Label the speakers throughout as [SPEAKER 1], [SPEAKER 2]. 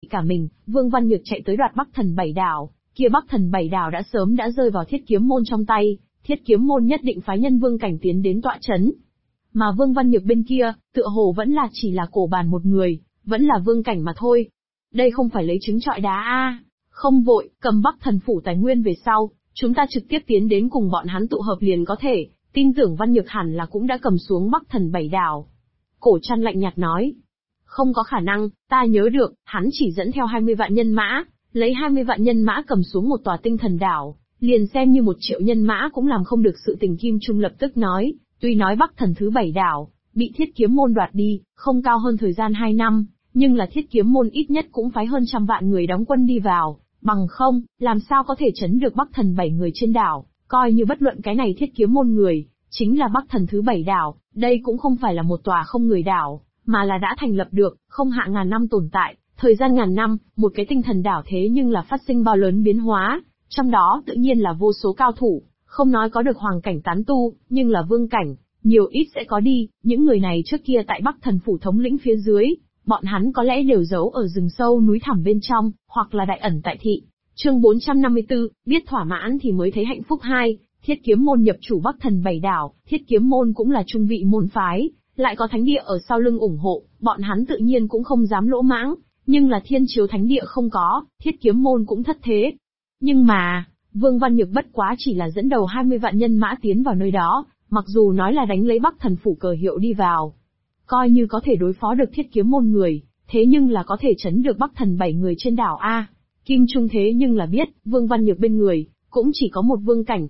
[SPEAKER 1] cả mình, Vương Văn Nhược chạy tới đoạt Bắc Thần Bảy Đảo, kia Bắc Thần Bảy Đảo đã sớm đã rơi vào Thiết Kiếm Môn trong tay, Thiết Kiếm Môn nhất định phái nhân vương cảnh tiến đến tọa chấn. Mà Vương Văn Nhược bên kia, tựa hồ vẫn là chỉ là cổ bàn một người, vẫn là vương cảnh mà thôi. Đây không phải lấy trứng trọi đá a. Không vội, cầm Bắc Thần phủ tài nguyên về sau, chúng ta trực tiếp tiến đến cùng bọn hắn tụ hợp liền có thể, tin tưởng Văn Nhược hẳn là cũng đã cầm xuống Bắc Thần Bảy Đảo. Cổ Trăn lạnh nhạt nói. Không có khả năng, ta nhớ được, hắn chỉ dẫn theo 20 vạn nhân mã, lấy 20 vạn nhân mã cầm xuống một tòa tinh thần đảo, liền xem như 1 triệu nhân mã cũng làm không được sự tình. Kim Trung lập tức nói, tuy nói Bắc Thần thứ 7 đảo, bị Thiết Kiếm Môn đoạt đi, không cao hơn thời gian 2 năm, nhưng là Thiết Kiếm Môn ít nhất cũng phái hơn trăm vạn người đóng quân đi vào, bằng không, làm sao có thể trấn được Bắc Thần 7 người trên đảo, coi như bất luận cái này Thiết Kiếm Môn người, chính là Bắc Thần thứ 7 đảo, đây cũng không phải là một tòa không người đảo, mà là đã thành lập được, không hạ ngàn năm tồn tại, thời gian ngàn năm, một cái tinh thần đảo thế nhưng là phát sinh bao lớn biến hóa, trong đó tự nhiên là vô số cao thủ, không nói có được hoàng cảnh tán tu, nhưng là vương cảnh, nhiều ít sẽ có đi, những người này trước kia tại Bắc Thần phủ thống lĩnh phía dưới, bọn hắn có lẽ đều giấu ở rừng sâu núi thẳm bên trong, hoặc là đại ẩn tại thị. Chương 454, biết thỏa mãn thì mới thấy hạnh phúc 2, Thiết Kiếm Môn nhập chủ Bắc Thần 7 đảo, Thiết Kiếm Môn cũng là trung vị môn phái, lại có thánh địa ở sau lưng ủng hộ, bọn hắn tự nhiên cũng không dám lỗ mãng, nhưng là Thiên Chiếu thánh địa không có, Thiết Kiếm Môn cũng thất thế. Nhưng mà, Vương Văn Nhược bất quá chỉ là dẫn đầu 20 vạn nhân mã tiến vào nơi đó, mặc dù nói là đánh lấy Bắc Thần phủ cờ hiệu đi vào, coi như có thể đối phó được Thiết Kiếm Môn người, thế nhưng là có thể trấn được Bắc Thần 7 người trên đảo a. Kim Trung thế nhưng là biết, Vương Văn Nhược bên người cũng chỉ có một vương cảnh.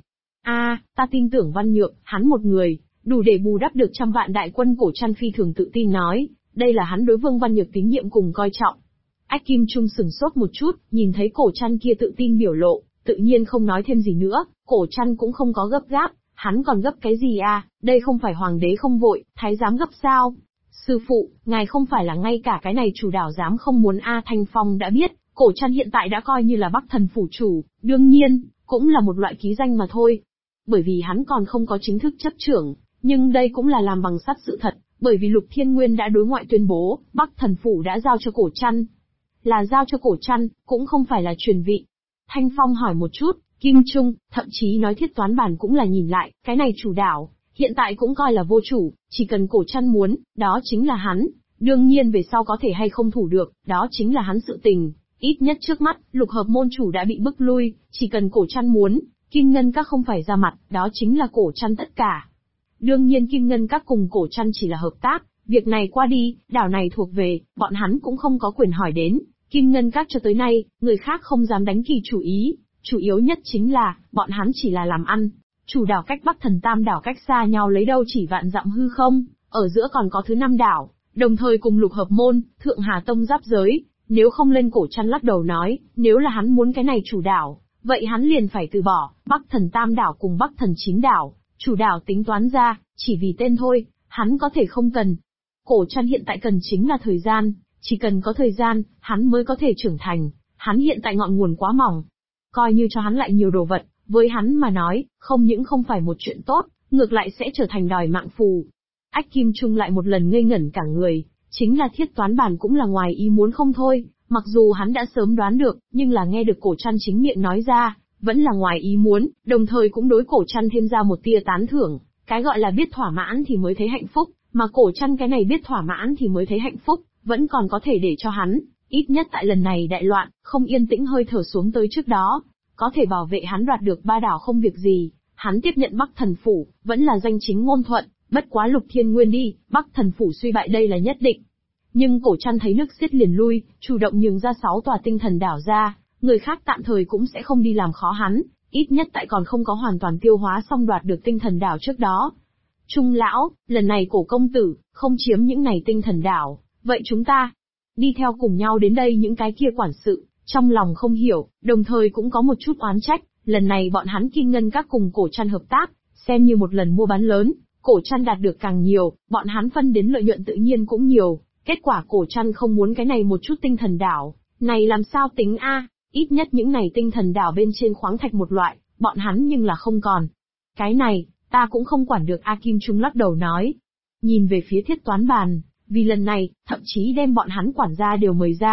[SPEAKER 1] Ta tin tưởng Văn Nhược, hắn một người đủ để bù đắp được trăm vạn đại quân. Cổ Trăn phi thường tự tin nói, đây là hắn đối Vương Văn Nhược tín nhiệm cùng coi trọng. Ách Kim Trung sừng sốt một chút, nhìn thấy Cổ Trăn kia tự tin biểu lộ, tự nhiên không nói thêm gì nữa. Cổ Trăn cũng không có gấp gáp, hắn còn gấp cái gì đây không phải hoàng đế không vội, thái giám gấp sao? Sư phụ, ngài không phải là ngay cả cái này chủ đảo dám không muốn Thanh Phong đã biết, Cổ Trăn hiện tại đã coi như là Bắc Thần phủ chủ, đương nhiên, cũng là một loại ký danh mà thôi. Bởi vì hắn còn không có chính thức chấp trưởng, nhưng đây cũng là làm bằng sắt sự thật, bởi vì Lục Thiên Nguyên đã đối ngoại tuyên bố, Bắc Thần phủ đã giao cho Cổ Trăn. Là giao cho Cổ Trăn, cũng không phải là truyền vị. Thanh Phong hỏi một chút, Kim Trung, thậm chí nói Thiết Toán Bản cũng là nhìn lại, cái này chủ đảo, hiện tại cũng coi là vô chủ, chỉ cần Cổ Trăn muốn, đó chính là hắn, đương nhiên về sau có thể hay không thủ được, đó chính là hắn sự tình. Ít nhất trước mắt, lục hợp môn chủ đã bị bức lui, chỉ cần Cổ Trăn muốn, Kim Ngân Các không phải ra mặt, đó chính là Cổ Trăn tất cả. Đương nhiên Kim Ngân Các cùng Cổ Trăn chỉ là hợp tác, việc này qua đi, đảo này thuộc về, bọn hắn cũng không có quyền hỏi đến. Kim Ngân Các cho tới nay, người khác không dám đánh kỳ chủ ý, chủ yếu nhất chính là, bọn hắn chỉ là làm ăn. Chủ đảo cách Bắc Thần Tam đảo cách xa nhau lấy đâu chỉ vạn dặm hư không, ở giữa còn có thứ 5 đảo, đồng thời cùng lục hợp môn, Thượng Hà Tông giáp giới. Nếu không lên. Cổ Trăn lắc đầu nói, nếu là hắn muốn cái này chủ đảo, vậy hắn liền phải từ bỏ, Bắc Thần Tam đảo cùng Bắc Thần 9 đảo, chủ đảo tính toán ra, chỉ vì tên thôi, hắn có thể không cần. Cổ Trăn hiện tại cần chính là thời gian, chỉ cần có thời gian, hắn mới có thể trưởng thành, hắn hiện tại ngọn nguồn quá mỏng. Coi như cho hắn lại nhiều đồ vật, với hắn mà nói, không những không phải một chuyện tốt, ngược lại sẽ trở thành đòi mạng phù. Ách Kim Trung lại một lần ngây ngẩn cả người. Chính là Thiết Toán Bản cũng là ngoài ý muốn không thôi, mặc dù hắn đã sớm đoán được, nhưng là nghe được Cổ Trăn chính miệng nói ra, vẫn là ngoài ý muốn, đồng thời cũng đối Cổ Trăn thêm ra một tia tán thưởng, cái gọi là biết thỏa mãn thì mới thấy hạnh phúc, mà Cổ Trăn cái này biết thỏa mãn thì mới thấy hạnh phúc, vẫn còn có thể để cho hắn, ít nhất tại lần này đại loạn, không yên tĩnh hơi thở xuống tới trước đó, có thể bảo vệ hắn đoạt được 3 đảo không việc gì, hắn tiếp nhận Bắc Thần phủ, vẫn là danh chính ngôn thuận. Bất quá Lục Thiên Nguyên đi, Bắc Thần phủ suy bại đây là nhất định. Nhưng Cổ Trăn thấy nước xiết liền lui, chủ động nhường ra 6 tòa tinh thần đảo ra, người khác tạm thời cũng sẽ không đi làm khó hắn, ít nhất tại còn không có hoàn toàn tiêu hóa xong đoạt được tinh thần đảo trước đó. Trung lão, lần này Cổ công tử, không chiếm những này tinh thần đảo, vậy chúng ta đi theo cùng nhau đến đây. Những cái kia quản sự, trong lòng không hiểu, đồng thời cũng có một chút oán trách, lần này bọn hắn Kim Ngân Các cùng Cổ Trăn hợp tác, xem như một lần mua bán lớn. Cổ Trăn đạt được càng nhiều, bọn hắn phân đến lợi nhuận tự nhiên cũng nhiều, kết quả Cổ Trăn không muốn cái này một chút tinh thần đảo, này làm sao tính ít nhất những này tinh thần đảo bên trên khoáng thạch một loại, bọn hắn nhưng là không còn. Cái này, ta cũng không quản được. Kim Trung lắc đầu nói. Nhìn về phía Thiết Toán Bản, vì lần này, thậm chí đem bọn hắn quản gia đều mời ra,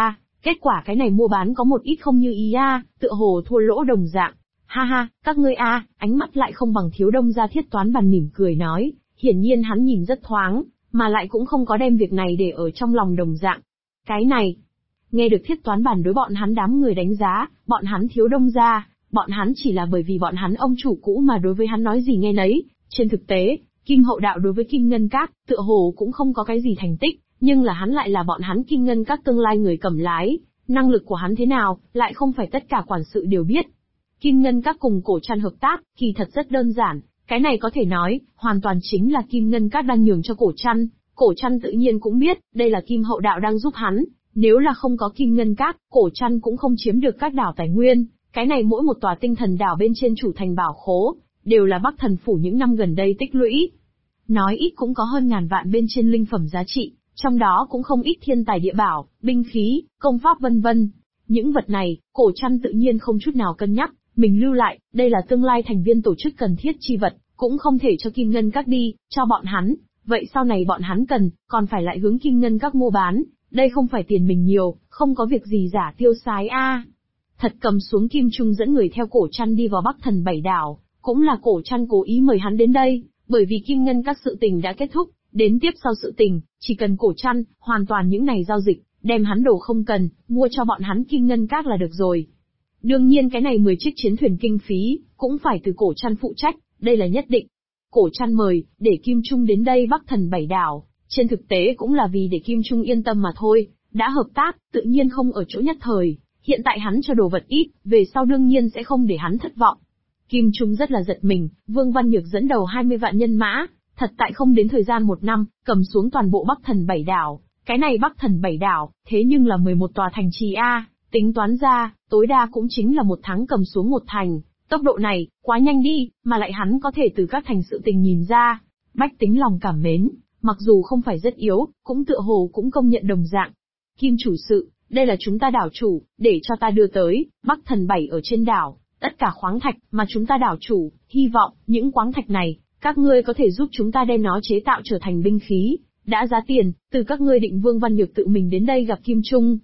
[SPEAKER 1] Kết quả cái này mua bán có một ít không như ý tựa hồ thua lỗ đồng dạng. Ha ha, các ngươi ánh mắt lại không bằng Thiếu Đông gia Thiết Toán Bàn mỉm cười nói, hiển nhiên hắn nhìn rất thoáng, mà lại cũng không có đem việc này để ở trong lòng đồng dạng. Cái này, nghe được Thiết Toán Bàn đối bọn hắn đám người đánh giá, bọn hắn Thiếu Đông gia, bọn hắn chỉ là bởi vì bọn hắn ông chủ cũ mà đối với hắn nói gì nghe nấy. Trên thực tế, Kim Hậu Đạo đối với Kim Ngân Các, tựa hồ cũng không có cái gì thành tích, nhưng là hắn lại là bọn hắn Kim Ngân Các tương lai người cầm lái, năng lực của hắn thế nào, lại không phải tất cả quản sự đều biết. Kim Ngân Các cùng Cổ Trăn hợp tác, kỳ thật rất đơn giản, cái này có thể nói, hoàn toàn chính là Kim Ngân Các đang nhường cho Cổ Trăn tự nhiên cũng biết, đây là Kim Hậu Đạo đang giúp hắn, nếu là không có Kim Ngân Các, Cổ Trăn cũng không chiếm được các đảo tài nguyên, cái này mỗi một tòa tinh thần đảo bên trên chủ thành bảo khố, đều là Bắc Thần Phủ những năm gần đây tích lũy. Nói ít cũng có hơn ngàn vạn bên trên linh phẩm giá trị, trong đó cũng không ít thiên tài địa bảo, binh khí, công pháp vân vân. Những vật này, Cổ Trăn tự nhiên không chút nào cân nhắc, mình lưu lại, đây là tương lai thành viên tổ chức cần thiết chi vật, cũng không thể cho Kim Ngân Các đi, cho bọn hắn. Vậy sau này bọn hắn cần, còn phải lại hướng Kim Ngân Các mua bán, đây không phải tiền mình nhiều, không có việc gì giả tiêu xái Thật cầm xuống kim trung dẫn người theo Cổ Trăn đi vào Bắc Thần Bảy Đảo, cũng là Cổ Trăn cố ý mời hắn đến đây, bởi vì Kim Ngân Các sự tình đã kết thúc, đến tiếp sau sự tình, chỉ cần Cổ Trăn, hoàn toàn những này giao dịch, đem hắn đồ không cần, mua cho bọn hắn Kim Ngân Các là được rồi. Đương nhiên cái này 10 chiếc chiến thuyền kinh phí, cũng phải từ Cổ Trăn phụ trách, đây là nhất định. Cổ Trăn mời, để Kim Trung đến đây Bắc Thần Bảy Đảo, trên thực tế cũng là vì để Kim Trung yên tâm mà thôi, đã hợp tác, tự nhiên không ở chỗ nhất thời, hiện tại hắn cho đồ vật ít, về sau đương nhiên sẽ không để hắn thất vọng. Kim Trung rất là giật mình, Vương Văn Nhược dẫn đầu 20 vạn nhân mã, thật tại không đến thời gian 1 năm, cầm xuống toàn bộ Bắc Thần Bảy Đảo, cái này Bắc Thần Bảy Đảo, thế nhưng là 11 tòa thành trì tính toán ra, tối đa cũng chính là 1 tháng cầm xuống 1 thành, tốc độ này, quá nhanh đi, mà lại hắn có thể từ các thành sự tình nhìn ra, bách tính lòng cảm mến, mặc dù không phải rất yếu, cũng tựa hồ cũng công nhận đồng dạng. Kim chủ sự, đây là chúng ta đảo chủ, để cho ta đưa tới, Bắc Thần Bảy ở trên đảo, tất cả khoáng thạch mà chúng ta đảo chủ, hy vọng, những khoáng thạch này, các ngươi có thể giúp chúng ta đem nó chế tạo trở thành binh khí, đã giá tiền, từ các ngươi định. Vương Văn Nhược tự mình đến đây gặp Kim Trung.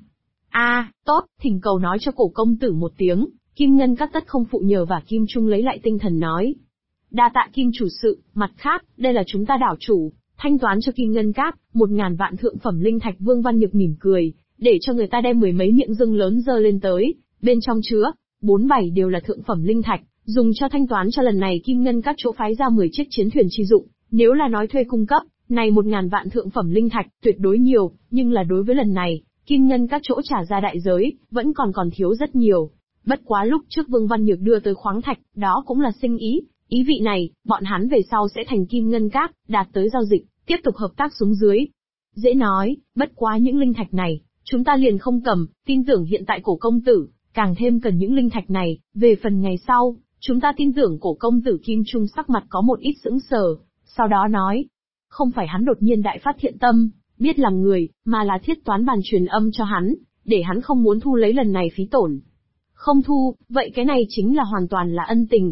[SPEAKER 1] Tốt, thỉnh cầu nói cho Cổ công tử một tiếng, Kim Ngân Các tất không phụ nhờ. Và Kim Trung lấy lại tinh thần nói. Đa tạ Kim chủ sự, mặt khác, đây là chúng ta đảo chủ, thanh toán cho Kim Ngân Các, 1000 vạn thượng phẩm linh thạch. Vương Văn Nhược mỉm cười, để cho người ta đem 10 mấy miệng dưng lớn dơ lên tới, bên trong chứa, 47 đều là thượng phẩm linh thạch, dùng cho thanh toán cho lần này Kim Ngân Các chỗ phái ra 10 chiếc chiến thuyền chi dụng, nếu là nói thuê cung cấp, này 1000 vạn thượng phẩm linh thạch, tuyệt đối nhiều, nhưng là đối với lần này, Kim Ngân Các chỗ trả ra đại giới, vẫn còn thiếu rất nhiều. Bất quá lúc trước Vương Văn Nhược đưa tới khoáng thạch, đó cũng là sinh ý, ý vị này, bọn hắn về sau sẽ thành Kim Ngân Các, đạt tới giao dịch, tiếp tục hợp tác xuống dưới. Dễ nói, bất quá những linh thạch này, chúng ta liền không cầm, tin tưởng hiện tại Cổ công tử, càng thêm cần những linh thạch này, về phần ngày sau, chúng ta tin tưởng Cổ công tử. Kim Trung sắc mặt có một ít sững sờ, sau đó nói, không phải hắn đột nhiên đại phát thiện tâm, biết làm người, mà là Thiết Toán Bàn truyền âm cho hắn, để hắn không muốn thu lấy lần này phí tổn. Không thu, vậy cái này chính là hoàn toàn là ân tình.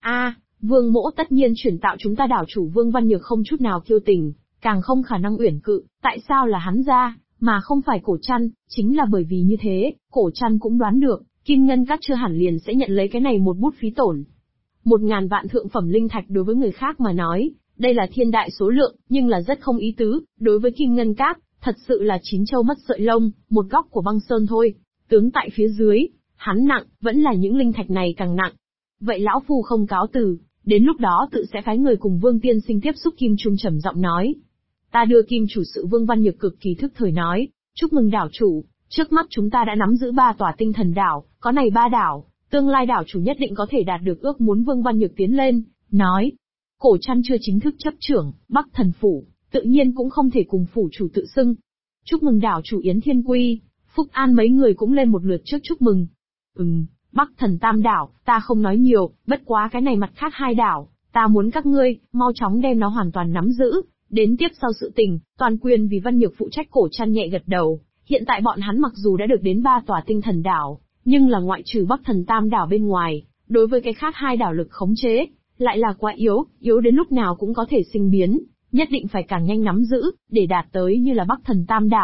[SPEAKER 1] Vương mỗ tất nhiên chuyển tạo chúng ta đảo chủ. Vương Văn Nhược không chút nào kiêu tình, càng không khả năng uyển cự, tại sao là hắn ra, mà không phải Cổ Trăn, chính là bởi vì như thế, Cổ Trăn cũng đoán được, Kim Ngân Các chưa hẳn liền sẽ nhận lấy cái này một bút phí tổn. 1000 vạn thượng phẩm linh thạch đối với người khác mà nói, đây là thiên đại số lượng, nhưng là rất không ý tứ, đối với Kim Ngân Các, thật sự là chín châu mất sợi lông, một góc của băng sơn thôi. Tướng tại phía dưới, hắn nặng, vẫn là những linh thạch này càng nặng. Vậy lão phu không cáo từ, đến lúc đó tự sẽ phái người cùng Vương tiên sinh tiếp xúc. Kim Trung trầm giọng nói. Ta đưa Kim chủ sự. Vương Văn Nhược cực kỳ thức thời nói, chúc mừng đảo chủ, trước mắt chúng ta đã nắm giữ 3 tòa tinh thần đảo, có này 3 đảo, tương lai đảo chủ nhất định có thể đạt được ước muốn. Vương Văn Nhược tiến lên, nói, Cổ Trăn chưa chính thức chấp trưởng Bắc Thần Phủ, tự nhiên cũng không thể cùng phủ chủ tự xưng. Chúc mừng đảo chủ Yến Thiên Quy, Phúc An mấy người cũng lên một lượt trước chúc mừng. Bắc Thần Tam đảo, ta không nói nhiều, bất quá cái này mặt khác 2 đảo, ta muốn các ngươi, mau chóng đem nó hoàn toàn nắm giữ, đến tiếp sau sự tình, toàn quyền vì Văn Nhược phụ trách. Cổ Trăn nhẹ gật đầu, hiện tại bọn hắn mặc dù đã được đến 3 tòa tinh thần đảo, nhưng là ngoại trừ Bắc Thần Tam đảo bên ngoài, đối với cái khác 2 đảo lực khống chế, lại là quá yếu, yếu đến lúc nào cũng có thể sinh biến, nhất định phải càng nhanh nắm giữ, để đạt tới như là Bắc Thần Tam đảo,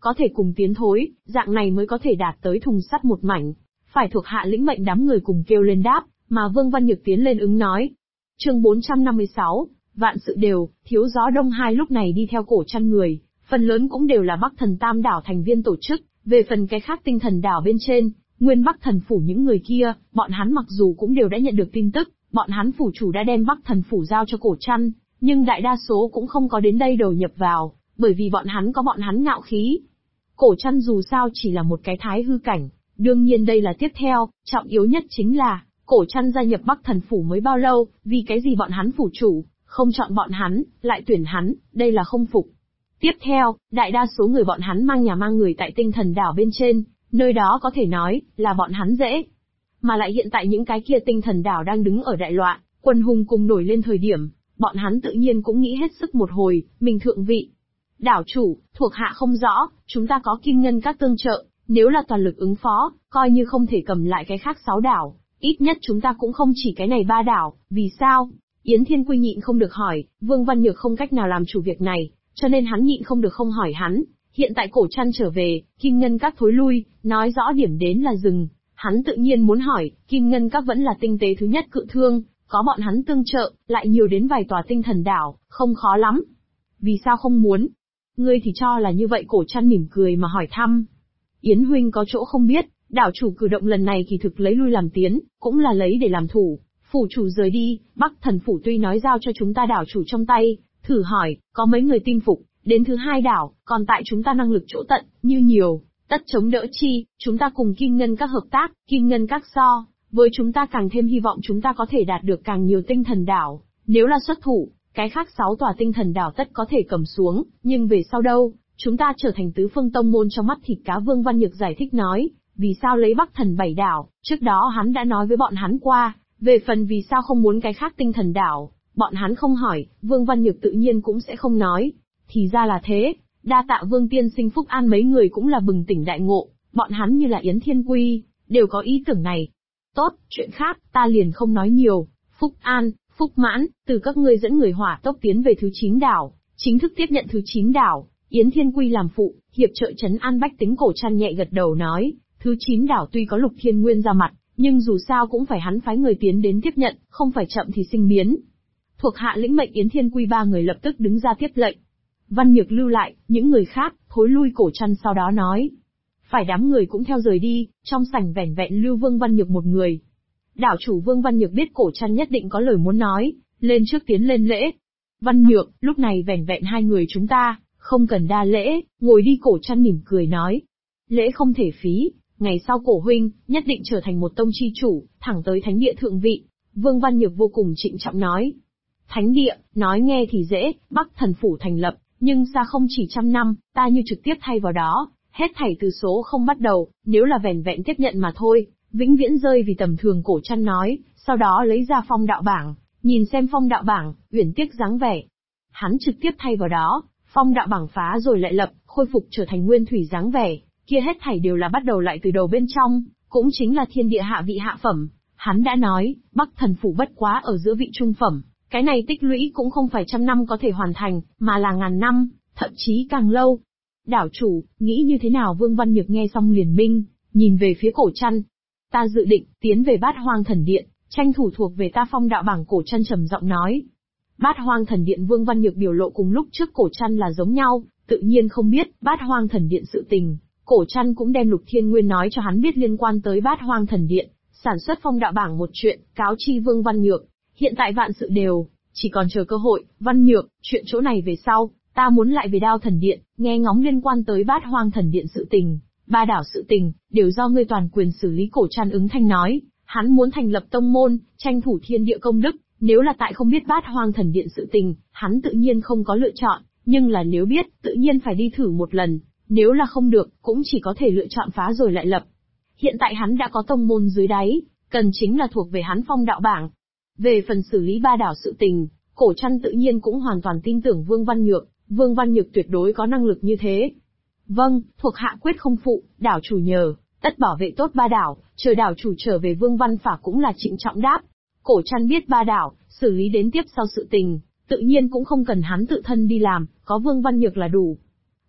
[SPEAKER 1] có thể cùng tiến thối, dạng này mới có thể đạt tới thùng sắt một mảnh. Phải thuộc hạ lĩnh mệnh đám người cùng kêu lên đáp, mà Vương Văn Nhược tiến lên ứng nói. Chương 456, vạn sự đều, thiếu gió đông hai lúc này đi theo Cổ Trăn người, phần lớn cũng đều là Bắc Thần Tam đảo thành viên tổ chức, về phần cái khác Tinh Thần đảo bên trên, nguyên Bắc Thần phủ những người kia, bọn hắn mặc dù cũng đều đã nhận được tin tức, bọn hắn phủ chủ đã đem Bắc Thần phủ giao cho Cổ Trăn, nhưng đại đa số cũng không có đến đây đầu nhập vào, bởi vì bọn hắn có bọn hắn ngạo khí. Cổ Trăn dù sao chỉ là một cái thái hư cảnh, đương nhiên đây là tiếp theo, trọng yếu nhất chính là, Cổ Trăn gia nhập Bắc Thần phủ mới bao lâu, vì cái gì bọn hắn phủ chủ không chọn bọn hắn, lại tuyển hắn, đây là không phục. Tiếp theo, đại đa số người bọn hắn mang nhà mang người tại Tinh Thần đảo bên trên, nơi đó có thể nói là bọn hắn dễ. Mà lại hiện tại những cái kia Tinh Thần đảo đang đứng ở đại loạn, quân hùng cùng nổi lên thời điểm, bọn hắn tự nhiên cũng nghĩ hết sức một hồi, mình thượng vị. Đảo chủ, thuộc hạ không rõ, chúng ta có kim ngân các tương trợ, nếu là toàn lực ứng phó, coi như không thể cầm lại cái khác 6 đảo, ít nhất chúng ta cũng không chỉ cái này 3 đảo, vì sao? Yến Thiên Quy nhịn không được hỏi, Vương Văn Nhược không cách nào làm chủ việc này, cho nên hắn nhịn không được không hỏi hắn. Hiện tại Cổ Trăn trở về, kim ngân các thối lui, nói rõ điểm đến là dừng. Hắn tự nhiên muốn hỏi, kim ngân các vẫn là tinh tế thứ nhất cự thương, có bọn hắn tương trợ, lại nhiều đến vài tòa Tinh Thần đảo, không khó lắm. Vì sao không muốn? Ngươi thì cho là như vậy. Cổ Trăn mỉm cười mà hỏi thăm. Yến huynh có chỗ không biết, đảo chủ cử động lần này kỳ thực lấy lui làm tiến, cũng là lấy để làm thủ. Phủ chủ rời đi, Bắc Thần phủ tuy nói giao cho chúng ta đảo chủ trong tay, thử hỏi, có mấy người tin phục, đến thứ 2 đảo, còn tại chúng ta năng lực chỗ tận, như nhiều, tất chống đỡ chi, chúng ta cùng Kim Ngân các hợp tác, Kim Ngân các so, với chúng ta càng thêm hy vọng chúng ta có thể đạt được càng nhiều Tinh Thần đảo, nếu là xuất thủ, cái khác 6 tòa Tinh Thần đảo tất có thể cầm xuống, nhưng về sau đâu, chúng ta trở thành tứ phương tông môn trong mắt thịt cá. Vương Văn Nhược giải thích nói, vì sao lấy Bắc Thần 7 đảo, trước đó hắn đã nói với bọn hắn qua, về phần vì sao không muốn cái khác Tinh Thần đảo, bọn hắn không hỏi, Vương Văn Nhược tự nhiên cũng sẽ không nói. Thì ra là thế, đa tạ Vương tiên sinh Phúc An mấy người cũng là bừng tỉnh đại ngộ, bọn hắn như là Yến Thiên Quy, đều có ý tưởng này. Tốt, chuyện khác, ta liền không nói nhiều, Phúc An, Phúc Mãn, từ các ngươi dẫn người hỏa tốc tiến về thứ 9 đảo, chính thức tiếp nhận thứ 9 đảo, Yến Thiên Quy làm phụ, hiệp trợ trấn an bách tính. Cổ Trăn nhẹ gật đầu nói, thứ 9 đảo tuy có Lục Thiên Nguyên ra mặt, nhưng dù sao cũng phải hắn phái người tiến đến tiếp nhận, không phải chậm thì sinh biến. Thuộc hạ lĩnh mệnh. Yến Thiên Quy 3 người lập tức đứng ra tiếp lệnh. Văn Nhược lưu lại, những người khác, thối lui. Cổ Trăn sau đó nói. Phải đám người cũng theo rời đi, trong sảnh vẻn vẹn lưu Vương Văn Nhược một người. Đảo chủ Vương Văn Nhược biết Cổ Trăn nhất định có lời muốn nói, lên trước tiến lên lễ. Văn Nhược, lúc này vẻn vẹn 2 người chúng ta, không cần đa lễ, ngồi đi. Cổ Trăn mỉm cười nói. Lễ không thể phí, ngày sau Cổ huynh, nhất định trở thành một tông chi chủ, thẳng tới thánh địa thượng vị. Vương Văn Nhược vô cùng trịnh trọng nói. Thánh địa, nói nghe thì dễ, Bắc Thần phủ thành lập, nhưng xa không chỉ 100 năm, ta như trực tiếp thay vào đó, hết thảy từ số không bắt đầu, nếu là vẻn vẹn tiếp nhận mà thôi, vĩnh viễn rơi vì tầm thường. Cổ Trăn nói, sau đó lấy ra phong đạo bảng, nhìn xem phong đạo bảng, uyển tiếc dáng vẻ. Hắn trực tiếp thay vào đó, phong đạo bảng phá rồi lại lập, khôi phục trở thành nguyên thủy dáng vẻ, kia hết thảy đều là bắt đầu lại từ đầu bên trong, cũng chính là thiên địa hạ vị hạ phẩm. Hắn đã nói, Bắc Thần phủ bất quá ở giữa vị trung phẩm, cái này tích lũy cũng không phải 100 năm có thể hoàn thành, mà là ngàn năm, thậm chí càng lâu. Đảo chủ, nghĩ như thế nào? Vương Văn Nhược nghe xong liền minh, nhìn về phía Cổ Trăn. Ta dự định, tiến về Bát Hoang Thần Điện, tranh thủ thuộc về ta phong đạo bảng. Cổ Trăn trầm giọng nói. Bát Hoang Thần Điện. Vương Văn Nhược biểu lộ cùng lúc trước Cổ Trăn là giống nhau, tự nhiên không biết Bát Hoang Thần Điện sự tình. Cổ Trăn cũng đem Lục Thiên Nguyên nói cho hắn biết liên quan tới Bát Hoang Thần Điện, sản xuất phong đạo bảng một chuyện, cáo chi Vương Văn Nhược. Hiện tại vạn sự đều, chỉ còn chờ cơ hội. Văn Nhược, chuyện chỗ này về sau, ta muốn lại về Đao Thần Điện, nghe ngóng liên quan tới Bát Hoang Thần Điện sự tình, 3 đảo sự tình, đều do ngươi toàn quyền xử lý. Cổ Trăn ứng thanh nói, hắn muốn thành lập tông môn, tranh thủ thiên địa công đức, nếu là tại không biết Bát Hoang Thần Điện sự tình, hắn tự nhiên không có lựa chọn, nhưng là nếu biết, tự nhiên phải đi thử một lần, nếu là không được, cũng chỉ có thể lựa chọn phá rồi lại lập. Hiện tại hắn đã có tông môn dưới đáy, cần chính là thuộc về hắn phong đạo bảng. Về phần xử lý 3 đảo sự tình, Cổ Trăn tự nhiên cũng hoàn toàn tin tưởng Vương Văn Nhược, Vương Văn Nhược tuyệt đối có năng lực như thế. Vâng, thuộc hạ quyết không phụ, đảo chủ nhờ, tất bảo vệ tốt 3 đảo, chờ đảo chủ trở về. Vương Văn Phả cũng là trịnh trọng đáp. Cổ Trăn biết 3 đảo, xử lý đến tiếp sau sự tình, tự nhiên cũng không cần hắn tự thân đi làm, có Vương Văn Nhược là đủ.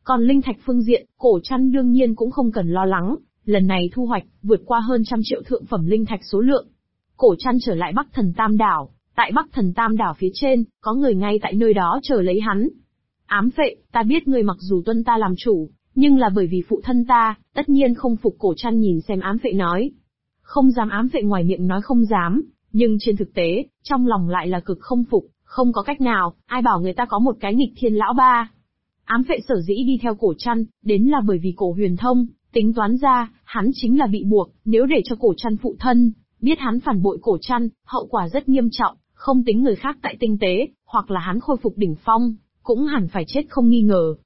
[SPEAKER 1] Còn linh thạch phương diện, Cổ Trăn đương nhiên cũng không cần lo lắng, lần này thu hoạch, vượt qua hơn 100 triệu thượng phẩm linh thạch số lượng. Cổ Trăn trở lại Bắc Thần Tam Đảo, tại Bắc Thần Tam Đảo phía trên, có người ngay tại nơi đó chờ lấy hắn. Ám Phệ, ta biết ngươi mặc dù tuân ta làm chủ, nhưng là bởi vì phụ thân ta, tất nhiên không phục. Cổ Trăn nhìn xem Ám Phệ nói. Không dám. Ám Phệ ngoài miệng nói không dám, nhưng trên thực tế, trong lòng lại là cực không phục, không có cách nào, ai bảo người ta có một cái nghịch thiên lão ba. Ám Phệ sở dĩ đi theo Cổ Trăn, đến là bởi vì Cổ Huyền Thông, tính toán ra, hắn chính là bị buộc, nếu để cho Cổ Trăn phụ thân, biết hắn phản bội Cổ Trăn, hậu quả rất nghiêm trọng, không tính người khác tại tinh tế, hoặc là hắn khôi phục đỉnh phong, cũng hẳn phải chết không nghi ngờ.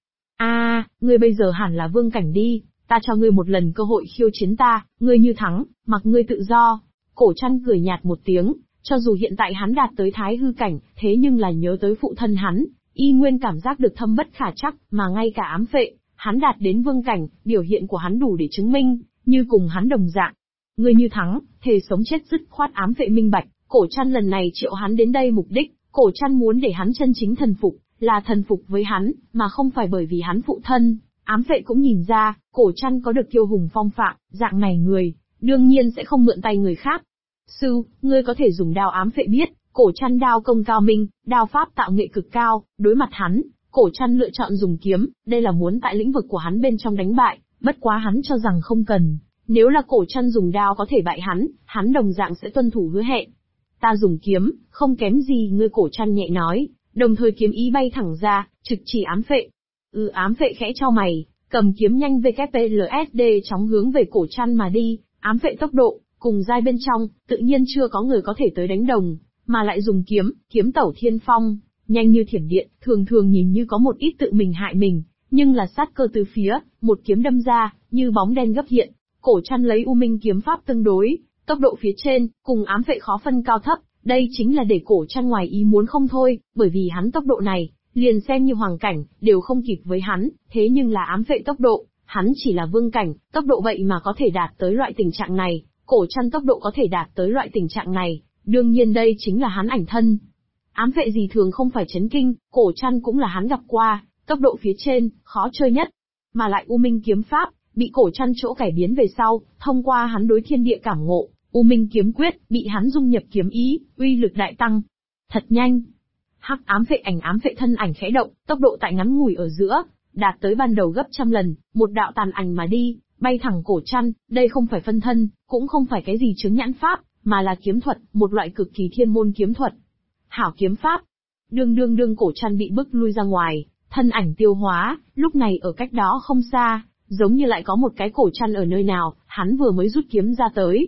[SPEAKER 1] Ngươi bây giờ hẳn là vương cảnh đi, ta cho ngươi một lần cơ hội khiêu chiến ta, ngươi như thắng, mặc ngươi tự do. Cổ Trăn cười nhạt một tiếng, cho dù hiện tại hắn đạt tới thái hư cảnh, thế nhưng là nhớ tới phụ thân hắn, y nguyên cảm giác được thâm bất khả trắc, mà ngay cả Ám Phệ, hắn đạt đến vương cảnh, biểu hiện của hắn đủ để chứng minh, như cùng hắn đồng dạng. Ngươi như thắng, thề sống chết dứt khoát. Ám Phệ minh bạch, Cổ Trăn lần này triệu hắn đến đây mục đích, Cổ Trăn muốn để hắn chân chính thần phục, là thần phục với hắn, mà không phải bởi vì hắn phụ thân. Ám Phệ cũng nhìn ra, Cổ Trăn có được kiêu hùng phong phạm, dạng này người, đương nhiên sẽ không mượn tay người khác. Sư, ngươi có thể dùng đao. Ám Phệ biết, Cổ Trăn đao công cao minh, đao pháp tạo nghệ cực cao, đối mặt hắn, Cổ Trăn lựa chọn dùng kiếm, đây là muốn tại lĩnh vực của hắn bên trong đánh bại, bất quá hắn cho rằng không cần. Nếu là Cổ Trăn dùng đao có thể bại hắn đồng dạng sẽ tuân thủ hứa hẹn. Ta dùng kiếm, không kém gì ngươi. Cổ Trăn nhẹ nói, đồng thời kiếm ý bay thẳng ra, trực chỉ Ám Phệ. Ám Phệ khẽ chau mày, cầm kiếm nhanh VKPLSD chóng hướng về Cổ Trăn mà đi. Ám Phệ tốc độ, cùng giai bên trong, tự nhiên chưa có người có thể tới đánh đồng, mà lại dùng kiếm, kiếm tẩu thiên phong, nhanh như thiểm điện, thường thường nhìn như có một ít tự mình hại mình, nhưng là sát cơ từ phía, một kiếm đâm ra, như bóng đen gấp hiện. Cổ Trăn lấy U Minh kiếm pháp tương đối, tốc độ phía trên, cùng Ám Phệ khó phân cao thấp, đây chính là để Cổ Trăn ngoài ý muốn không thôi, bởi vì hắn tốc độ này, liền xem như hoàng cảnh, đều không kịp với hắn, thế nhưng là Ám Phệ tốc độ, hắn chỉ là vương cảnh, tốc độ vậy mà có thể đạt tới loại tình trạng này, Cổ Trăn tốc độ có thể đạt tới loại tình trạng này, đương nhiên đây chính là hắn ảnh thân. Ám Phệ gì thường không phải chấn kinh, Cổ Trăn cũng là hắn gặp qua, tốc độ phía trên, khó chơi nhất. Mà lại U Minh kiếm pháp, bị Cổ Trăn chỗ cải biến về sau, thông qua hắn đối thiên địa cảm ngộ, U Minh kiếm quyết, bị hắn dung nhập kiếm ý, uy lực đại tăng. Thật nhanh. Hắc Ám Phệ thân ảnh khẽ động, tốc độ tại ngắn ngủi ở giữa, đạt tới ban đầu gấp 100 lần, một đạo tàn ảnh mà đi, bay thẳng Cổ Trăn, đây không phải phân thân, cũng không phải cái gì chứng nhãn pháp, mà là kiếm thuật, một loại cực kỳ thiên môn kiếm thuật. Hảo kiếm pháp. Đương Cổ Trăn bị bức lui ra ngoài, thân ảnh tiêu hóa, lúc này ở cách đó không xa, giống như lại có một cái Cổ Trăn ở nơi nào, hắn vừa mới rút kiếm ra tới.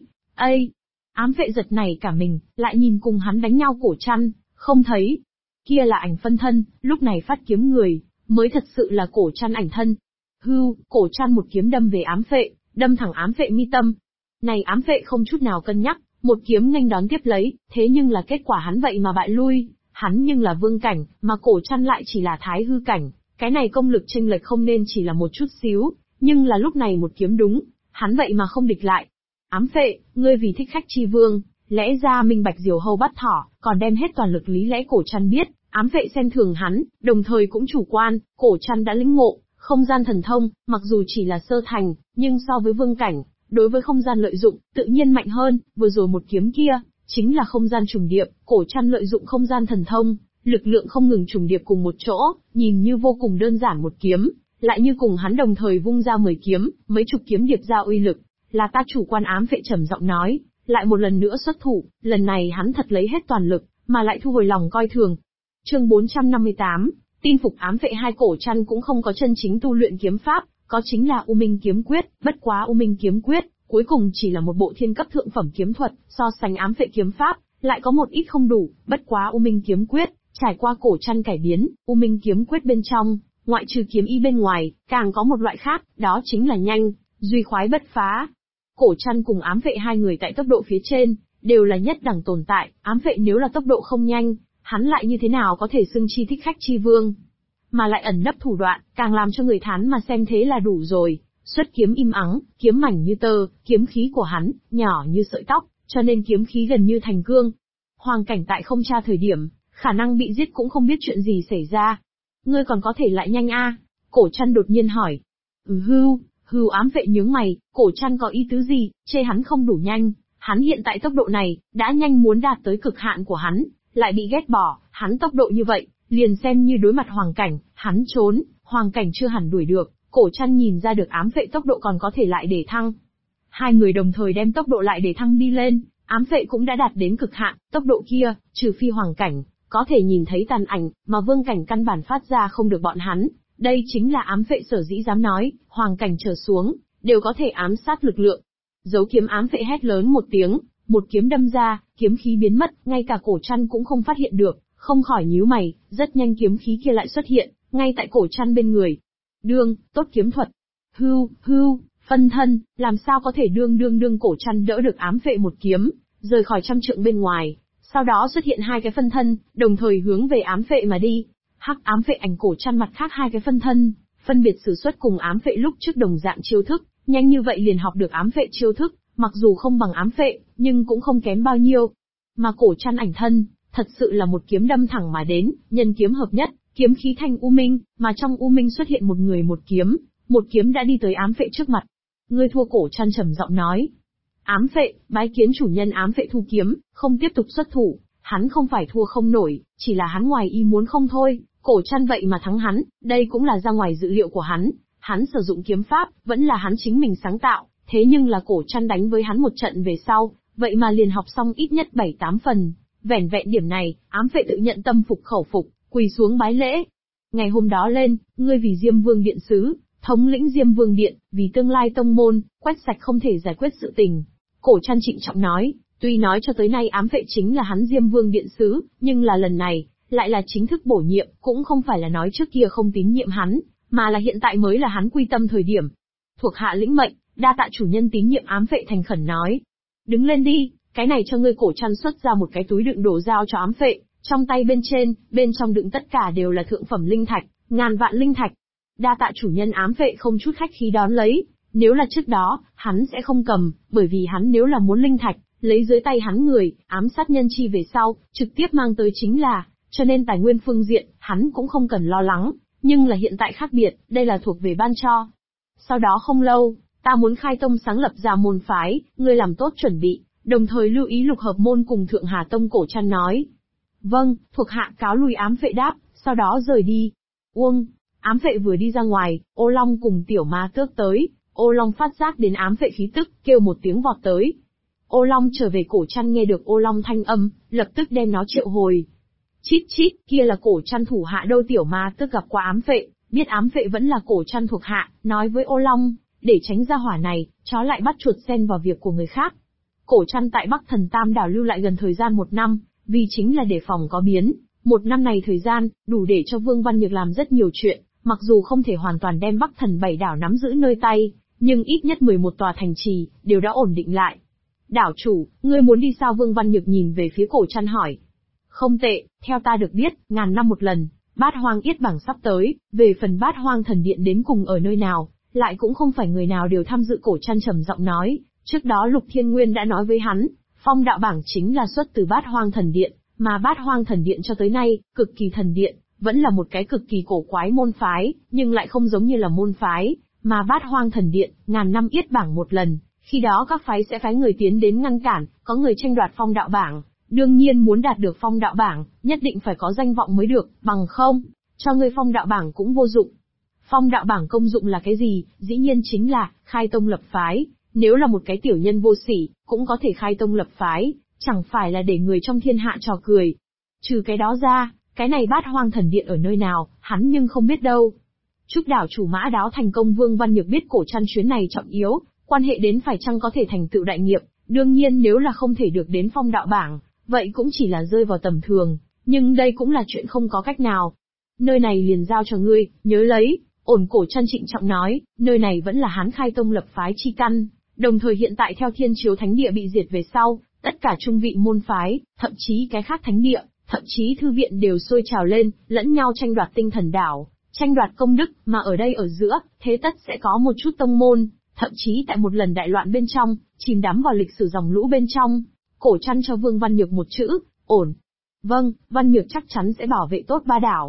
[SPEAKER 1] Ám Phệ giật nảy cả mình, lại nhìn cùng hắn đánh nhau Cổ Trăn, không thấy. Kia là ảnh phân thân, lúc này phát kiếm người, mới thật sự là Cổ Trăn ảnh thân. Cổ Trăn một kiếm đâm về Ám Phệ, đâm thẳng Ám Phệ mi tâm. Này Ám Phệ không chút nào cân nhắc, một kiếm nghênh đón tiếp lấy, thế nhưng là kết quả hắn vậy mà bại lui, hắn nhưng là vương cảnh, mà Cổ Trăn lại chỉ là thái hư cảnh, cái này công lực chênh lệch không nên chỉ là một chút xíu, nhưng là lúc này một kiếm đúng, hắn vậy mà không địch lại. Ám Phệ, ngươi vì thích khách chi vương, lẽ ra minh bạch diều hâu bắt thỏ, còn đem hết toàn lực lý lẽ. Cổ Trăn biết, Ám Phệ xem thường hắn, đồng thời cũng chủ quan, Cổ Trăn đã lĩnh ngộ, không gian thần thông, mặc dù chỉ là sơ thành, nhưng so với vương cảnh, đối với không gian lợi dụng, tự nhiên mạnh hơn. Vừa rồi một kiếm kia, chính là không gian trùng điệp, Cổ Trăn lợi dụng không gian thần thông, lực lượng không ngừng trùng điệp cùng một chỗ, nhìn như vô cùng đơn giản một kiếm, lại như cùng hắn đồng thời vung ra 10 kiếm, mấy chục kiếm điệp ra uy lực. Là ta chủ quan. Ám Phệ trầm giọng nói, lại một lần nữa xuất thủ, lần này hắn thật lấy hết toàn lực, mà lại thu hồi lòng coi thường. Chương 458, tin phục Ám Phệ. Hai Cổ Trăn cũng không có chân chính tu luyện kiếm pháp, có chính là U Minh kiếm quyết, bất quá U Minh kiếm quyết, cuối cùng chỉ là một bộ thiên cấp thượng phẩm kiếm thuật, so sánh Ám Phệ kiếm pháp, lại có một ít không đủ, bất quá U Minh kiếm quyết, trải qua Cổ Trăn cải biến, U Minh kiếm quyết bên trong, ngoại trừ kiếm ý bên ngoài, càng có một loại khác, đó chính là nhanh, duy khoái bất phá. Cổ Trăn cùng Ám Phệ hai người tại tốc độ phía trên, đều là nhất đẳng tồn tại, Ám Phệ nếu là tốc độ không nhanh, hắn lại như thế nào có thể xưng chi thích khách chi vương. Mà lại ẩn nấp thủ đoạn, càng làm cho người thán mà xem thế là đủ rồi. Xuất kiếm im ắng, kiếm mảnh như tơ, kiếm khí của hắn, nhỏ như sợi tóc, cho nên kiếm khí gần như thành cương. Hoàng cảnh tại không tra thời điểm, khả năng bị giết cũng không biết chuyện gì xảy ra. Ngươi còn có thể lại nhanh a. Cổ Trăn đột nhiên hỏi. Hưu ám vệ nhướng mày, Cổ Trăn có ý tứ gì, chê hắn không đủ nhanh, hắn hiện tại tốc độ này, đã nhanh muốn đạt tới cực hạn của hắn, lại bị ghét bỏ, hắn tốc độ như vậy, liền xem như đối mặt hoàng cảnh, hắn trốn, hoàng cảnh chưa hẳn đuổi được, Cổ Trăn nhìn ra được ám vệ tốc độ còn có thể lại để thăng. Hai người đồng thời đem tốc độ lại để thăng đi lên, ám vệ cũng đã đạt đến cực hạn, tốc độ kia, trừ phi hoàng cảnh, có thể nhìn thấy tàn ảnh, mà vương cảnh căn bản phát ra không được bọn hắn. Đây chính là ám vệ sở dĩ dám nói, hoàng cảnh trở xuống, đều có thể ám sát lực lượng. Dấu kiếm ám vệ hét lớn một tiếng, một kiếm đâm ra, kiếm khí biến mất, ngay cả Cổ Trăn cũng không phát hiện được, không khỏi nhíu mày, rất nhanh kiếm khí kia lại xuất hiện, ngay tại Cổ Trăn bên người. Tốt kiếm thuật. Phân thân, làm sao có thể đương Cổ Trăn đỡ được ám vệ một kiếm, rời khỏi trăm trượng bên ngoài, sau đó xuất hiện hai cái phân thân, đồng thời hướng về ám vệ mà đi. Hắc ám vệ ảnh Cổ Trăn mặt khác hai cái phân thân, phân biệt sử xuất cùng ám vệ lúc trước đồng dạng chiêu thức, nhanh như vậy liền học được ám vệ chiêu thức, mặc dù không bằng ám vệ, nhưng cũng không kém bao nhiêu. Mà Cổ Trăn ảnh thân, thật sự là một kiếm đâm thẳng mà đến, nhân kiếm hợp nhất, kiếm khí thành u minh, mà trong u minh xuất hiện một người một kiếm đã đi tới ám vệ trước mặt. Ngươi thua, Cổ Trăn trầm giọng nói. Ám vệ, bái kiến chủ nhân. Ám vệ thu kiếm, không tiếp tục xuất thủ, hắn không phải thua không nổi, chỉ là hắn ngoài ý muốn không thôi. Cổ Trăn vậy mà thắng hắn, đây cũng là ra ngoài dự liệu của hắn sử dụng kiếm pháp, vẫn là hắn chính mình sáng tạo, thế nhưng là Cổ Trăn đánh với hắn một trận về sau, vậy mà liền học xong ít nhất 7-8 phần. Vẻn vẹn điểm này, ám vệ tự nhận tâm phục khẩu phục, quỳ xuống bái lễ. Ngày hôm đó lên, ngươi vì Diêm Vương Điện sứ, thống lĩnh Diêm Vương Điện, vì tương lai tông môn, quét sạch không thể giải quyết sự tình. Cổ Trăn trịnh trọng nói, tuy nói cho tới nay ám vệ chính là hắn Diêm Vương Điện sứ, nhưng là lần này, lại là chính thức bổ nhiệm, cũng không phải là nói trước kia không tín nhiệm hắn, mà là hiện tại mới là hắn quy tâm thời điểm. Thuộc hạ lĩnh mệnh, đa tạ chủ nhân tín nhiệm. Ám vệ thành khẩn nói. Đứng lên đi, cái này cho ngươi. Cổ Trăn xuất ra một cái túi đựng đồ giao cho ám vệ, trong tay bên trong đựng tất cả đều là thượng phẩm linh thạch, ngàn vạn linh thạch. Đa tạ chủ nhân. Ám vệ không chút khách khí đón lấy, nếu là trước đó, hắn sẽ không cầm, bởi vì hắn nếu là muốn linh thạch, lấy dưới tay hắn người, ám sát nhân chi về sau, trực tiếp mang tới chính là, cho nên tài nguyên phương diện, hắn cũng không cần lo lắng, nhưng là hiện tại khác biệt, đây là thuộc về ban cho. Sau đó không lâu, ta muốn khai tông sáng lập ra môn phái, ngươi làm tốt chuẩn bị, đồng thời lưu ý Lục Hợp Môn cùng Thượng Hà Tông. Cổ Trăn nói. Vâng, thuộc hạ cáo lui. Ám vệ đáp, sau đó rời đi. Ám vệ vừa đi ra ngoài, Ô Long cùng Tiểu Ma Tước tới, Ô Long phát giác đến ám vệ khí tức, kêu một tiếng vọt tới. Ô Long trở về. Cổ Trăn nghe được Ô Long thanh âm, lập tức đem nó triệu hồi. Chít, kia là Cổ Trăn thủ hạ đâu. Tiểu Ma Tước gặp qua ám vệ, biết ám vệ vẫn là Cổ Trăn thuộc hạ, nói với Ô Long, để tránh ra hỏa này, chó lại bắt chuột xen vào việc của người khác. Cổ Trăn tại Bắc Thần Tam Đảo lưu lại gần thời gian 1 năm, vì chính là để phòng có biến. 1 năm này thời gian, đủ để cho Vương Văn Nhược làm rất nhiều chuyện, mặc dù không thể hoàn toàn đem Bắc Thần 7 đảo nắm giữ nơi tay, nhưng ít nhất 11 tòa thành trì, đều đã ổn định lại. Đảo chủ, ngươi muốn đi sao? Vương Văn Nhược nhìn về phía Cổ Trăn hỏi. Không tệ, theo ta được biết, ngàn năm một lần, Bát Hoang Yết bảng sắp tới, về phần Bát Hoang Thần Điện đến cùng ở nơi nào, lại cũng không phải người nào đều tham dự. Cổ Trăn trầm giọng nói, trước đó Lục Thiên Nguyên đã nói với hắn, phong đạo bảng chính là xuất từ Bát Hoang Thần Điện, mà Bát Hoang Thần Điện cho tới nay, Cực Kỳ Thần Điện, vẫn là một cái cực kỳ cổ quái môn phái, nhưng lại không giống như là môn phái, mà Bát Hoang Thần Điện, ngàn năm yết bảng một lần, khi đó các phái sẽ phái người tiến đến ngăn cản, có người tranh đoạt phong đạo bảng. Đương nhiên muốn đạt được phong đạo bảng, nhất định phải có danh vọng mới được, bằng không, cho ngươi phong đạo bảng cũng vô dụng. Phong đạo bảng công dụng là cái gì? Dĩ nhiên chính là, khai tông lập phái, nếu là một cái tiểu nhân vô sỉ, cũng có thể khai tông lập phái, chẳng phải là để người trong thiên hạ trò cười. Trừ cái đó ra, cái này Bát Hoang Thần Điện ở nơi nào, hắn nhưng không biết đâu. Chúc đảo chủ Mã Đáo thành công. Vương Văn Nhược biết Cổ Trăn chuyến này trọng yếu, quan hệ đến phải chăng có thể thành tựu đại nghiệp, đương nhiên nếu là không thể được đến phong đạo bảng, vậy cũng chỉ là rơi vào tầm thường, nhưng đây cũng là chuyện không có cách nào. Nơi này liền giao cho ngươi, nhớ lấy, ổn. Cổ Trăn trịnh trọng nói, nơi này vẫn là hắn khai tông lập phái chi căn, đồng thời hiện tại theo Thiên Chiếu Thánh Địa bị diệt về sau, tất cả trung vị môn phái, thậm chí cái khác thánh địa, thậm chí thư viện đều sôi trào lên, lẫn nhau tranh đoạt tinh thần đảo, tranh đoạt công đức, mà ở đây ở giữa, thế tất sẽ có một chút tông môn, thậm chí tại một lần đại loạn bên trong, chìm đắm vào lịch sử dòng lũ bên trong. Cổ Trăn cho Vương Văn Nhược một chữ, ổn. Vâng, Văn Nhược chắc chắn sẽ bảo vệ tốt 3 đảo,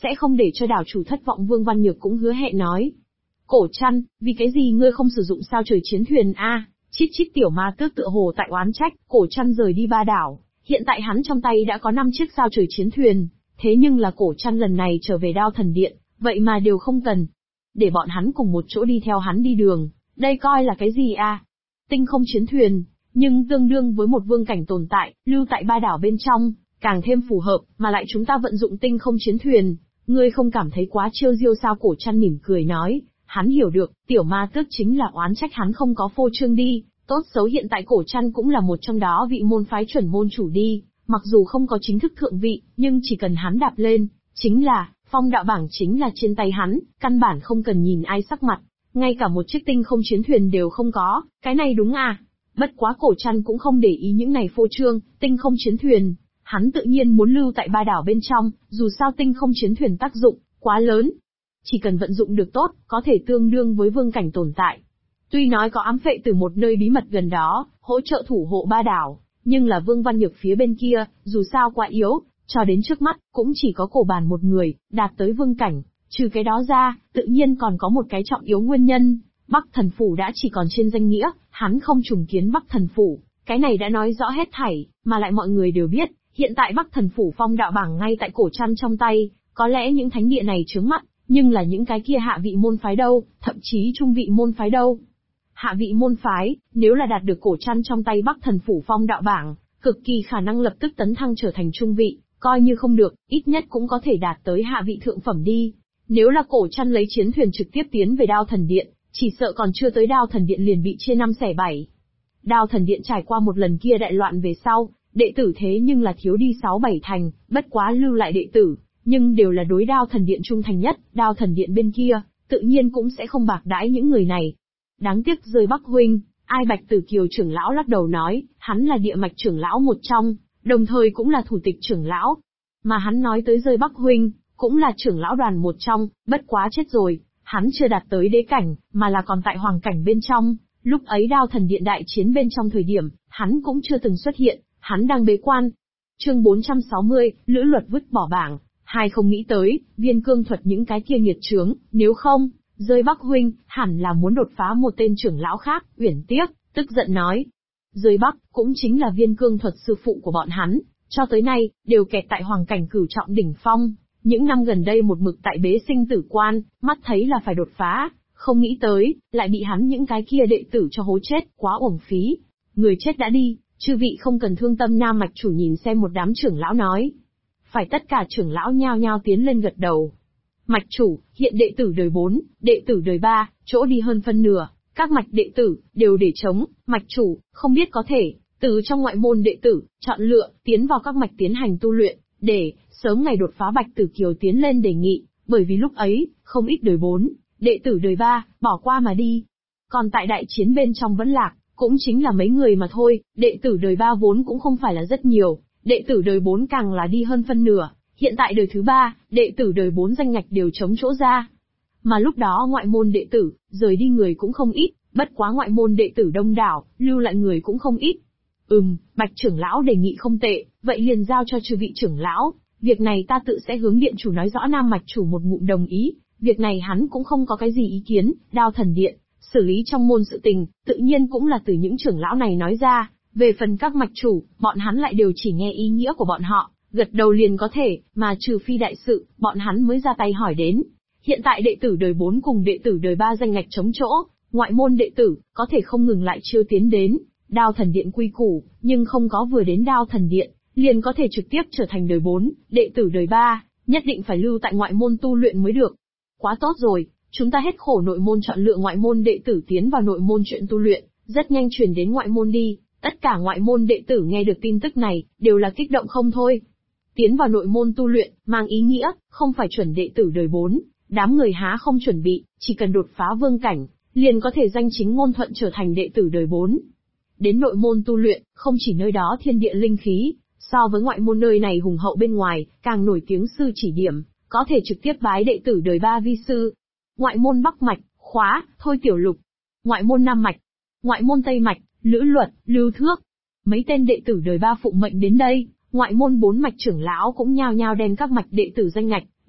[SPEAKER 1] sẽ không để cho đảo chủ thất vọng. Vương Văn Nhược cũng hứa hẹn nói. Cổ Trăn, vì cái gì ngươi không sử dụng sao trời chiến thuyền a? Chít chít tiểu ma tước tựa hồ tại oán trách. Cổ Trăn rời đi ba đảo, hiện tại hắn trong tay đã có 5 chiếc sao trời chiến thuyền, thế nhưng là Cổ Trăn lần này trở về Đao Thần Điện, vậy mà đều không cần. Để bọn hắn cùng một chỗ đi theo hắn đi đường, đây coi là cái gì a? Tinh không chiến thuyền, nhưng tương đương với một vương cảnh tồn tại, lưu tại ba đảo bên trong, càng thêm phù hợp, mà lại chúng ta vận dụng tinh không chiến thuyền, ngươi không cảm thấy quá chiêu diêu sao? Cổ Trăn mỉm cười nói, hắn hiểu được, tiểu ma tước chính là oán trách hắn không có phô trương đi, tốt xấu hiện tại Cổ Trăn cũng là một trong đó vị môn phái chuẩn môn chủ đi, mặc dù không có chính thức thượng vị, nhưng chỉ cần hắn đạp lên, chính là, phong đạo bảng chính là trên tay hắn, căn bản không cần nhìn ai sắc mặt, ngay cả một chiếc tinh không chiến thuyền đều không có, cái này đúng à? Bất quá Cổ Trăn cũng không để ý những này phô trương, tinh không chiến thuyền, hắn tự nhiên muốn lưu tại ba đảo bên trong, dù sao tinh không chiến thuyền tác dụng quá lớn, chỉ cần vận dụng được tốt, có thể tương đương với vương cảnh tồn tại. Tuy nói có ám phệ từ một nơi bí mật gần đó, hỗ trợ thủ hộ ba đảo, nhưng là Vương Văn Nhược phía bên kia, dù sao quá yếu, cho đến trước mắt, cũng chỉ có Cổ Bàn một người, đạt tới vương cảnh. Trừ cái đó ra, tự nhiên còn có một cái trọng yếu nguyên nhân, Bắc Thần Phủ đã chỉ còn trên danh nghĩa, hắn không trùng kiến Bắc Thần Phủ, cái này đã nói rõ hết thảy, mà lại mọi người đều biết, hiện tại Bắc Thần Phủ phong đạo bảng ngay tại Cổ Trăn trong tay, có lẽ những thánh địa này chướng mắt, nhưng là những cái kia hạ vị môn phái đâu, thậm chí trung vị môn phái đâu. Hạ vị môn phái, nếu là đạt được Cổ Trăn trong tay Bắc Thần Phủ phong đạo bảng, cực kỳ khả năng lập tức tấn thăng trở thành trung vị, coi như không được, ít nhất cũng có thể đạt tới hạ vị thượng phẩm đi. Nếu là Cổ Trăn lấy chiến thuyền trực tiếp tiến về Đao Thần Điện, chỉ sợ còn chưa tới Đao Thần Điện liền bị chia 5 xẻ 7. Đao Thần Điện trải qua một lần kia đại loạn về sau, đệ tử thế nhưng là thiếu đi 6-7 thành, bất quá lưu lại đệ tử, nhưng đều là đối Đao Thần Điện trung thành nhất, Đao Thần Điện bên kia, tự nhiên cũng sẽ không bạc đãi những người này. Đáng tiếc rơi Bắc huynh, Ai Bạch Tử Kiều trưởng lão lắc đầu nói, hắn là địa mạch trưởng lão một trong, đồng thời cũng là thủ tịch trưởng lão. Mà hắn nói tới rơi Bắc huynh, cũng là trưởng lão đoàn một trong, bất quá chết rồi, hắn chưa đạt tới đế cảnh, mà là còn tại hoàng cảnh bên trong, lúc ấy Đao Thần Điện đại chiến bên trong thời điểm, hắn cũng chưa từng xuất hiện, hắn đang bế quan. Chương 460, Lữ Luật vứt bỏ bảng, hai không nghĩ tới, Viên Cương thuật những cái kia nghiệt chướng, nếu không, rơi Bắc huynh, hẳn là muốn đột phá một tên trưởng lão khác. Uyển Tiếc tức giận nói. Rơi Bắc, cũng chính là Viên Cương thuật sư phụ của bọn hắn, cho tới nay, đều kẹt tại hoàng cảnh cửu trọng đỉnh phong, những năm gần đây một mực tại bế sinh tử quan, mắt thấy là phải đột phá, không nghĩ tới, lại bị hắn những cái kia đệ tử cho hố chết, quá uổng phí. Người chết đã đi, chư vị không cần thương tâm. Nam mạch chủ nhìn xem một đám trưởng lão nói. Phải tất cả trưởng lão nhao nhao tiến lên gật đầu. Mạch chủ, hiện đệ tử đời 4, đệ tử đời 3, chỗ đi hơn phân nửa, các mạch đệ tử, đều để trống. Mạch chủ, không biết có thể, từ trong ngoại môn đệ tử, chọn lựa, tiến vào các mạch tiến hành tu luyện, để, sớm ngày đột phá. Bạch Tử Kiều tiến lên đề nghị, bởi vì lúc ấy, không ít đời 4, đệ tử đời 3, bỏ qua mà đi. Còn tại đại chiến bên trong vẫn lạc, cũng chính là mấy người mà thôi, đệ tử đời 3 vốn cũng không phải là rất nhiều, đệ tử đời 4 càng là đi hơn phân nửa, hiện tại đời thứ 3, đệ tử đời 4 danh ngạch đều trống chỗ ra. Mà lúc đó ngoại môn đệ tử, rời đi người cũng không ít, bất quá ngoại môn đệ tử đông đảo, lưu lại người cũng không ít. Bạch trưởng lão đề nghị không tệ, vậy liền giao cho chư vị trưởng lão, việc này ta tự sẽ hướng điện chủ nói rõ. Nam mạch chủ một ngụm đồng ý, việc này hắn cũng không có cái gì ý kiến. Đao Thần Điện xử lý trong môn sự tình, tự nhiên cũng là từ những trưởng lão này nói ra, về phần các mạch chủ, bọn hắn lại đều chỉ nghe ý nghĩa của bọn họ, gật đầu liền có thể, mà trừ phi đại sự, bọn hắn mới ra tay hỏi đến. Hiện tại đệ tử đời 4 cùng đệ tử đời 3 danh ngạch trống chỗ, ngoại môn đệ tử, có thể không ngừng lại chiêu tiến đến Đao Thần Điện quy củ, nhưng không có vừa đến Đao Thần Điện, liền có thể trực tiếp trở thành đời 4, đệ tử đời 3, nhất định phải lưu tại ngoại môn tu luyện mới được. Quá tốt rồi, chúng ta hết khổ nội môn chọn lựa ngoại môn đệ tử tiến vào nội môn chuyện tu luyện, rất nhanh truyền đến ngoại môn đi. Tất cả ngoại môn đệ tử nghe được tin tức này, đều là kích động không thôi. Tiến vào nội môn tu luyện, mang ý nghĩa, không phải chuẩn đệ tử đời 4, đám người há không chuẩn bị, chỉ cần đột phá vương cảnh, liền có thể danh chính ngôn thuận trở thành đệ tử đời 4. Đến nội môn tu luyện, không chỉ nơi đó thiên địa linh khí, so với ngoại môn nơi này hùng hậu bên ngoài, càng nổi tiếng sư chỉ điểm, có thể trực tiếp bái đệ tử đời 3 vi sư. Ngoại môn Bắc Mạch, Khóa, Thôi Tiểu Lục. Ngoại môn Nam Mạch, ngoại môn Tây Mạch, Lữ Luật, Lưu Thước. Mấy tên đệ tử đời 3 phụng mệnh đến đây, ngoại môn 4 mạch trưởng lão cũng nhao nhao đem các mạch đệ tử danh ngạch,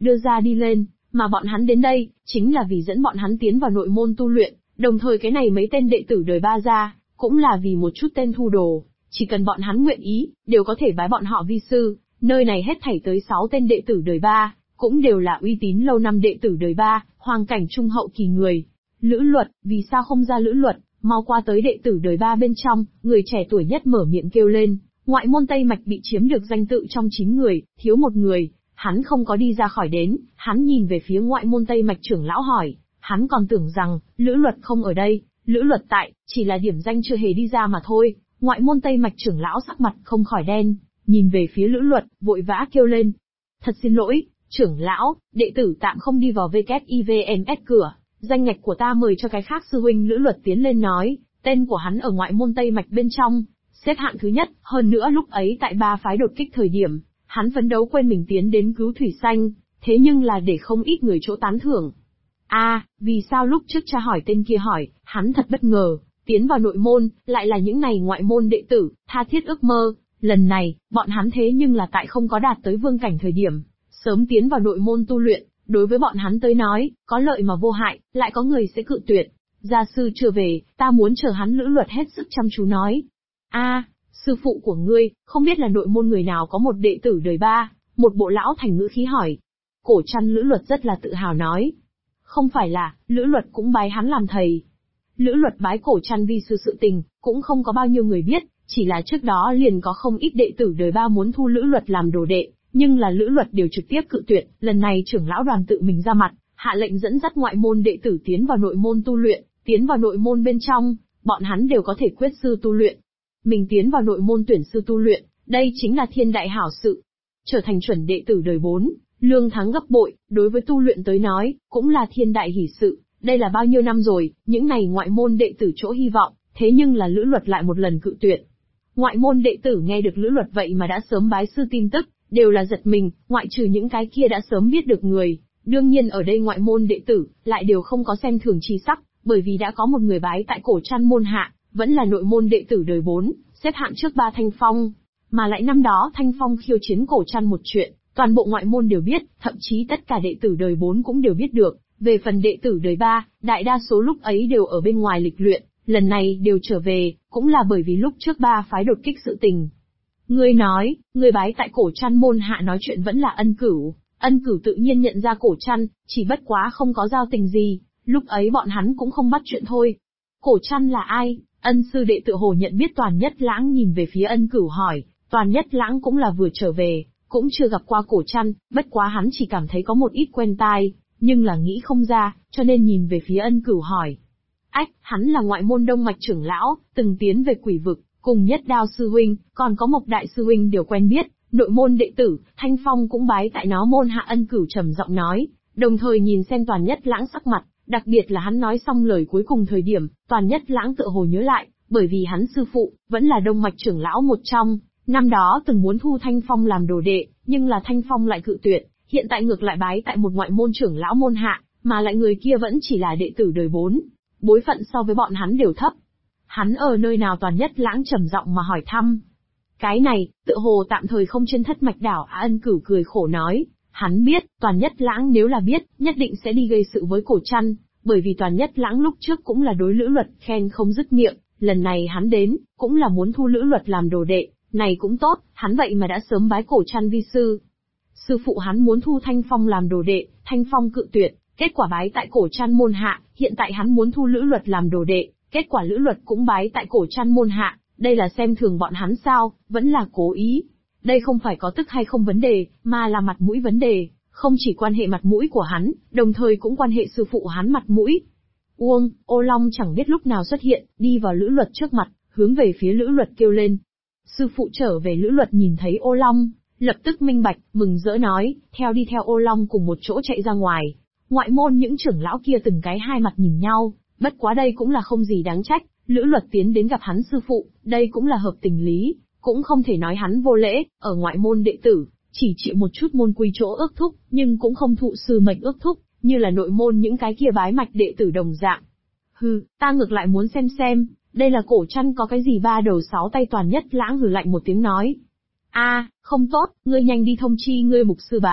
[SPEAKER 1] đưa ra đi lên, mà bọn hắn đến đây, chính là vì dẫn bọn hắn tiến vào nội môn tu luyện, đồng thời cái này mấy tên đệ tử đời ba ra, cũng là vì một chút tên thu đồ, chỉ cần bọn hắn nguyện ý, đều có thể bái bọn họ vi sư, nơi này hết thảy tới 6 tên đệ tử đời ba, cũng đều là uy tín lâu năm đệ tử đời ba, hoàng cảnh trung hậu kỳ người. Lữ Luật, vì sao không ra Lữ Luật, mau qua tới đệ tử đời ba bên trong, người trẻ tuổi nhất mở miệng kêu lên, ngoại môn Tây Mạch bị chiếm được danh tự trong 9 người, thiếu một người, hắn không có đi ra khỏi đến, hắn nhìn về phía ngoại môn Tây Mạch trưởng lão hỏi, hắn còn tưởng rằng, Lữ Luật không ở đây, Lữ Luật tại, chỉ là điểm danh chưa hề đi ra mà thôi, ngoại môn Tây Mạch trưởng lão sắc mặt không khỏi đen, nhìn về phía Lữ Luật, vội vã kêu lên. Thật xin lỗi, trưởng lão, đệ tử tạm không đi vào WIVMS cửa, danh ngạch của ta mời cho cái khác sư huynh. Lữ Luật tiến lên nói, tên của hắn ở ngoại môn Tây Mạch bên trong, xếp hạng thứ nhất, hơn nữa lúc ấy tại ba phái đột kích thời điểm, hắn phấn đấu quên mình tiến đến cứu Thủy Xanh, thế nhưng là để không ít người chỗ tán thưởng. Vì sao lúc trước cha hỏi tên kia hỏi, hắn thật bất ngờ, tiến vào nội môn, lại là những này ngoại môn đệ tử, tha thiết ước mơ, lần này, bọn hắn thế nhưng là tại không có đạt tới vương cảnh thời điểm, sớm tiến vào nội môn tu luyện, đối với bọn hắn tới nói, có lợi mà vô hại, lại có người sẽ cự tuyệt. Gia sư chưa về, ta muốn chờ hắn. Lữ Luật hết sức chăm chú nói. Sư phụ của ngươi, không biết là nội môn người nào có một đệ tử đời ba, một bộ lão thành ngữ khí hỏi. Cổ Trăn. Lữ Luật rất là tự hào nói. Không phải là, Lữ Luật cũng bái hắn làm thầy. Lữ Luật bái Cổ Trăn vi sư sự tình, cũng không có bao nhiêu người biết, chỉ là trước đó liền có không ít đệ tử đời ba muốn thu Lữ Luật làm đồ đệ, nhưng là Lữ Luật đều trực tiếp cự tuyệt. Lần này trưởng lão đoàn tự mình ra mặt, hạ lệnh dẫn dắt ngoại môn đệ tử tiến vào nội môn tu luyện, tiến vào nội môn bên trong, bọn hắn đều có thể quyết sư tu luyện. Mình tiến vào nội môn tuyển sư tu luyện, đây chính là thiên đại hảo sự. Trở thành chuẩn đệ tử đời 4, lương thắng gấp bội, đối với tu luyện tới nói, cũng là thiên đại hỷ sự. Đây là bao nhiêu năm rồi, những này ngoại môn đệ tử chỗ hy vọng, thế nhưng là Lữ Luật lại một lần cự tuyệt. Ngoại môn đệ tử nghe được Lữ Luật vậy mà đã sớm bái sư tin tức, đều là giật mình, ngoại trừ những cái kia đã sớm biết được người. Đương nhiên ở đây ngoại môn đệ tử, lại đều không có xem thường chi sắc, bởi vì đã có một người bái tại Cổ Trăn môn hạ, vẫn là nội môn đệ tử đời 4, xếp hạng trước 3 Thanh Phong. Mà lại năm đó Thanh Phong khiêu chiến Cổ Trăn một chuyện, toàn bộ ngoại môn đều biết, thậm chí tất cả đệ tử đời 4 cũng đều biết được. Về phần đệ tử đời 3, đại đa số lúc ấy đều ở bên ngoài lịch luyện, lần này đều trở về, cũng là bởi vì lúc trước ba phái đột kích sự tình. Ngươi nói, ngươi bái tại Cổ Trăn môn hạ nói chuyện vẫn là Ân Cửu. Ân Cửu tự nhiên nhận ra Cổ Trăn, chỉ bất quá không có giao tình gì, lúc ấy bọn hắn cũng không bắt chuyện thôi. Cổ Trăn là ai? Ân sư đệ tự hồ nhận biết Toàn Nhất Lãng nhìn về phía Ân Cửu hỏi, Toàn Nhất Lãng cũng là vừa trở về, cũng chưa gặp qua Cổ Trăn, bất quá hắn chỉ cảm thấy có một ít quen tai, nhưng là nghĩ không ra, cho nên nhìn về phía Ân Cửu hỏi. Hắn là ngoại môn Đông Mạch trưởng lão, từng tiến về Quỷ Vực, cùng Nhất Đao sư huynh, còn có Mộc đại sư huynh đều quen biết, nội môn đệ tử, Thanh Phong cũng bái tại nó môn hạ. Ân Cửu trầm giọng nói, đồng thời nhìn xem Toàn Nhất Lãng sắc mặt, đặc biệt là hắn nói xong lời cuối cùng thời điểm, Toàn Nhất Lãng tựa hồ nhớ lại, bởi vì hắn sư phụ, vẫn là Đông Mạch trưởng lão một trong, năm đó từng muốn thu Thanh Phong làm đồ đệ, nhưng là Thanh Phong lại cự tuyệt, hiện tại ngược lại bái tại một ngoại môn trưởng lão môn hạ, mà lại người kia vẫn chỉ là đệ tử đời 4, bối phận so với bọn hắn đều thấp. Hắn ở nơi nào? Toàn Nhất Lãng trầm giọng mà hỏi thăm. Cái này, tựa hồ tạm thời không trên Thất Mạch đảo. Ân Cửu cười khổ nói, hắn biết, Toàn Nhất Lãng nếu là biết, nhất định sẽ đi gây sự với Cổ Trăn, bởi vì Toàn Nhất Lãng lúc trước cũng là đối Lữ Luật khen không dứt miệng, lần này hắn đến, cũng là muốn thu Lữ Luật làm đồ đệ, này cũng tốt, hắn vậy mà đã sớm bái Cổ Trăn vi sư. Sư phụ hắn muốn thu Thanh Phong làm đồ đệ, Thanh Phong cự tuyệt, kết quả bái tại Cổ Trăn môn hạ, hiện tại hắn muốn thu Lữ Luật làm đồ đệ, kết quả Lữ Luật cũng bái tại Cổ Trăn môn hạ, đây là xem thường bọn hắn sao, vẫn là cố ý. Đây không phải có tức hay không vấn đề, mà là mặt mũi vấn đề, không chỉ quan hệ mặt mũi của hắn, đồng thời cũng quan hệ sư phụ hắn mặt mũi. Ô Long chẳng biết lúc nào xuất hiện, đi vào Lữ Luật trước mặt, hướng về phía Lữ Luật kêu lên. Sư phụ trở về. Lữ Luật nhìn thấy Ô Long, lập tức minh bạch, mừng rỡ nói, đi theo Ô Long cùng một chỗ chạy ra ngoài. Ngoại môn những trưởng lão kia từng cái hai mặt nhìn nhau, bất quá đây cũng là không gì đáng trách, Lữ Luật tiến đến gặp hắn sư phụ, đây cũng là hợp tình lý, cũng không thể nói hắn vô lễ, ở ngoại môn đệ tử, chỉ chịu một chút môn quy chỗ ước thúc, nhưng cũng không thụ sư mệnh ước thúc, như là nội môn những cái kia bái mạch đệ tử đồng dạng. Ta ngược lại muốn xem, đây là Cổ Trăn có cái gì ba đầu sáu tay. Toàn Nhất Lãng hừ lạnh một tiếng nói. Không tốt, ngươi nhanh đi thông chi ngươi mục sư bá,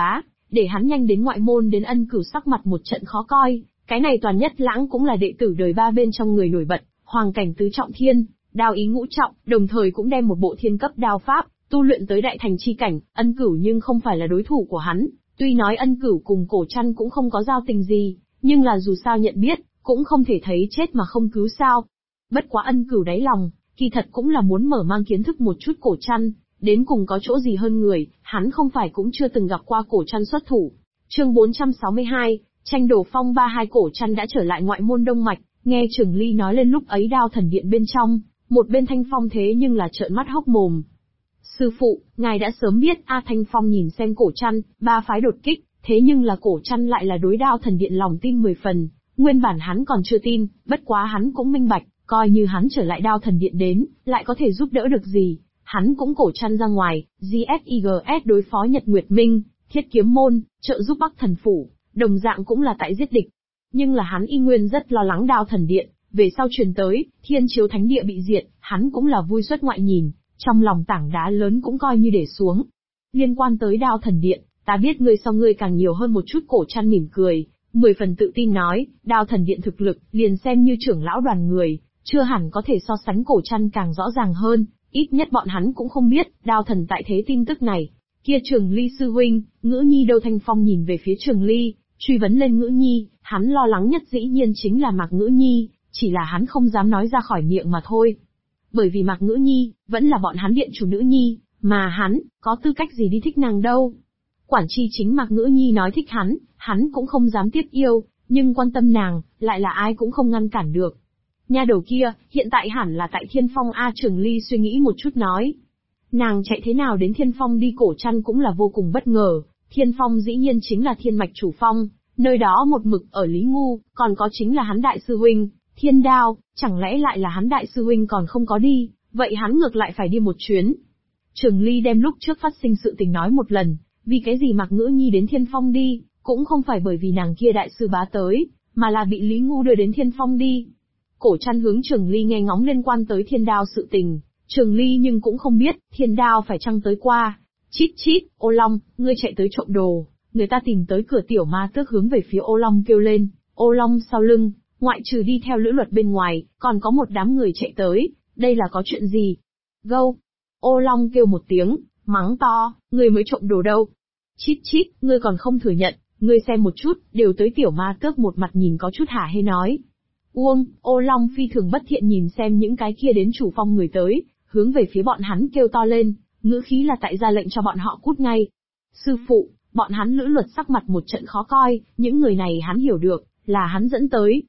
[SPEAKER 1] để hắn nhanh đến ngoại môn. Đến Ân Cửu sắc mặt một trận khó coi, cái này Toàn Nhất Lãng cũng là đệ tử đời 3 bên trong người nổi bật, hoàng cảnh tứ trọng thiên, đao ý ngũ trọng, đồng thời cũng đem một bộ thiên cấp đao pháp tu luyện tới đại thành chi cảnh. Ân Cửu nhưng không phải là đối thủ của hắn. Tuy nói Ân Cửu cùng Cổ Trăn cũng không có giao tình gì, nhưng là dù sao nhận biết, cũng không thể thấy chết mà không cứu sao. Bất quá Ân Cửu đáy lòng, kỳ thật cũng là muốn mở mang kiến thức một chút Cổ Trăn, đến cùng có chỗ gì hơn người, hắn không phải cũng chưa từng gặp qua Cổ Trăn xuất thủ. Chương 462, tranh đổ phong ba. Hai Cổ Trăn đã trở lại ngoại môn Đông Mạch, nghe Trường Ly nói lên lúc ấy Đao Thần Điện bên trong, một bên Thanh Phong thế nhưng là trợn mắt hốc mồm. Sư phụ, ngài đã sớm biết a. Thanh Phong nhìn xem Cổ Trăn, ba phái đột kích, thế nhưng là Cổ Trăn lại là đối Đao Thần Điện lòng tin 10 phần, nguyên bản hắn còn chưa tin, bất quá hắn cũng minh bạch, coi như hắn trở lại Đao Thần Điện đến, lại có thể giúp đỡ được gì, hắn cũng Cổ Trăn ra ngoài, GSIGS đối phó Nhật Nguyệt Minh, Thiết Kiếm Môn, trợ giúp Bắc Thần Phủ, đồng dạng cũng là tại giết địch. Nhưng là hắn y nguyên rất lo lắng Đao Thần Điện, về sau truyền tới, Thiên Chiếu Thánh Địa bị diệt, hắn cũng là vui xuất ngoại nhìn, trong lòng tảng đá lớn cũng coi như để xuống. Liên quan tới Đao Thần Điện, ta biết ngươi so ngươi càng nhiều hơn một chút. Cổ Trăn mỉm cười, 10 phần tự tin nói, Đao Thần Điện thực lực, liền xem như trưởng lão đoàn người, chưa hẳn có thể so sánh Cổ Trăn càng rõ ràng hơn, ít nhất bọn hắn cũng không biết, Đao Thần tại thế tin tức này. Kia Trường Ly sư huynh, Ngữ Nhi đâu? Thanh Phong nhìn về phía Trường Ly, truy vấn lên Ngữ Nhi, hắn lo lắng nhất dĩ nhiên chính là Mạc Ngữ Nhi, chỉ là hắn không dám nói ra khỏi miệng mà thôi. Bởi vì Mạc Ngữ Nhi, vẫn là bọn hắn điện chủ nữ nhi, mà hắn, có tư cách gì đi thích nàng đâu. Quản chi chính Mạc Ngữ Nhi nói thích hắn cũng không dám tiếp yêu, nhưng quan tâm nàng, lại là ai cũng không ngăn cản được. Nha đầu kia, hiện tại hẳn là tại Thiên Phong a. Trường Ly suy nghĩ một chút nói. Nàng chạy thế nào đến Thiên Phong đi? Cổ Trăn cũng là vô cùng bất ngờ, Thiên Phong dĩ nhiên chính là Thiên Mạch chủ phong, nơi đó một mực ở Lý Ngu, còn có chính là hắn đại sư huynh, Thiên Đao, chẳng lẽ lại là hắn đại sư huynh còn không có đi, vậy hắn ngược lại phải đi một chuyến. Trường Ly đem lúc trước phát sinh sự tình nói một lần, vì cái gì Mạc Ngữ Nhi đến Thiên Phong đi, cũng không phải bởi vì nàng kia đại sư bá tới, mà là bị Lý Ngu đưa đến Thiên Phong đi. Cổ Trăn hướng Trường Ly nghe ngóng liên quan tới Thiên Đao sự tình, Trường Ly nhưng cũng không biết, Thiên Đao phải chăng tới qua. Chít chít, Ô Long, ngươi chạy tới trộm đồ, người ta tìm tới cửa. Tiểu Ma Tước hướng về phía Ô Long kêu lên, Ô Long sau lưng, ngoại trừ đi theo Lữ Luật bên ngoài, còn có một đám người chạy tới, đây là có chuyện gì? Gâu! Ô Long kêu một tiếng, mắng to, ngươi mới trộm đồ đâu? Chít chít, ngươi còn không thừa nhận, ngươi xem một chút, đều tới. Tiểu Ma Tước một mặt nhìn có chút hả hê nói. Uông, Ô Long phi thường bất thiện nhìn xem những cái kia đến chủ phong người tới, hướng về phía bọn hắn kêu to lên, ngữ khí là tại ra lệnh cho bọn họ cút ngay. Sư phụ, bọn hắn Lữ Luật sắc mặt một trận khó coi, những người này hắn hiểu được, là hắn dẫn tới.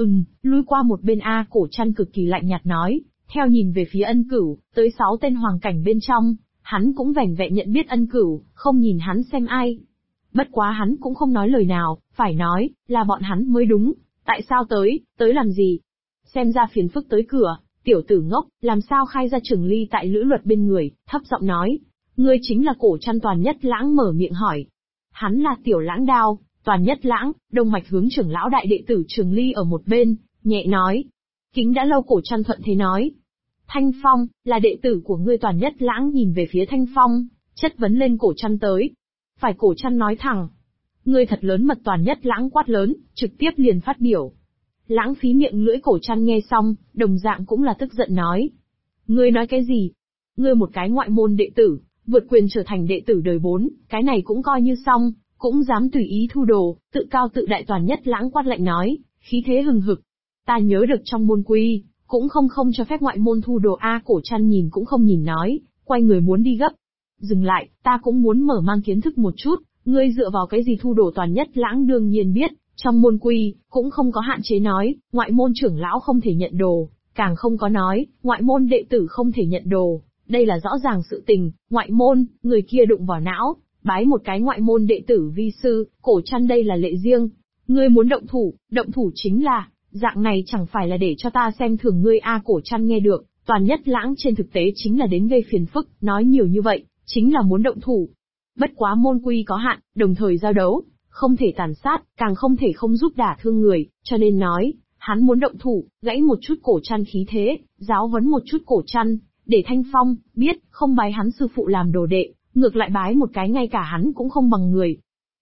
[SPEAKER 1] Lui qua một bên a. Cổ Trăn cực kỳ lạnh nhạt nói, theo nhìn về phía Ân Cửu, tới 6 tên hoàng cảnh bên trong, hắn cũng vẻn vẹn nhận biết Ân Cửu, không nhìn hắn xem ai. Bất quá hắn cũng không nói lời nào, phải nói, là bọn hắn mới đúng, tại sao tới làm gì? Xem ra phiền phức tới cửa, tiểu tử ngốc, làm sao khai ra? Trường Ly tại Lữ Luật bên người, thấp giọng nói, ngươi chính là Cổ Trăn. Toàn Nhất Lãng mở miệng hỏi. Hắn là Tiểu Lãng Đao, Toàn Nhất Lãng, Đông Mạch hướng trưởng lão đại đệ tử. Trường Ly ở một bên, nhẹ nói. Kính đã lâu. Cổ Trăn thuận thế nói. Thanh Phong, là đệ tử của ngươi. Toàn Nhất Lãng nhìn về phía Thanh Phong, chất vấn lên Cổ Trăn tới. Phải. Cổ Trăn nói thẳng. Ngươi thật lớn mật. Toàn Nhất Lãng quát lớn, trực tiếp liền phát biểu. Lãng phí miệng lưỡi. Cổ Trăn nghe xong, đồng dạng cũng là tức giận nói. Ngươi nói cái gì? Ngươi một cái ngoại môn đệ tử, vượt quyền trở thành đệ tử đời 4, cái này cũng coi như xong, cũng dám tùy ý thu đồ, tự cao tự đại. Toàn Nhất Lãng quát lạnh nói, khí thế hừng hực. Ta nhớ được trong môn quy, cũng không cho phép ngoại môn thu đồ a. Cổ Trăn nhìn cũng không nhìn nói, quay người muốn đi gấp. Dừng lại, ta cũng muốn mở mang kiến thức một chút, ngươi dựa vào cái gì thu đồ? Toàn Nhất Lãng đương nhiên biết, trong môn quy, cũng không có hạn chế nói, ngoại môn trưởng lão không thể nhận đồ, càng không có nói, ngoại môn đệ tử không thể nhận đồ. Đây là rõ ràng sự tình, ngoại môn, người kia đụng vào não, bái một cái ngoại môn đệ tử vi sư. Cổ Trăn đây là lệ riêng. Ngươi muốn động thủ chính là, dạng này chẳng phải là để cho ta xem thường ngươi a. Cổ Trăn nghe được, Toàn Nhất Lãng trên thực tế chính là đến gây phiền phức, nói nhiều như vậy, chính là muốn động thủ. Bất quá môn quy có hạn, đồng thời giao đấu, không thể tàn sát, càng không thể không giúp đả thương người, cho nên nói, hắn muốn động thủ, gãy một chút Cổ Trăn khí thế, giáo huấn một chút Cổ Trăn, để Thanh Phong biết, không bái hắn sư phụ làm đồ đệ, ngược lại bái một cái ngay cả hắn cũng không bằng người.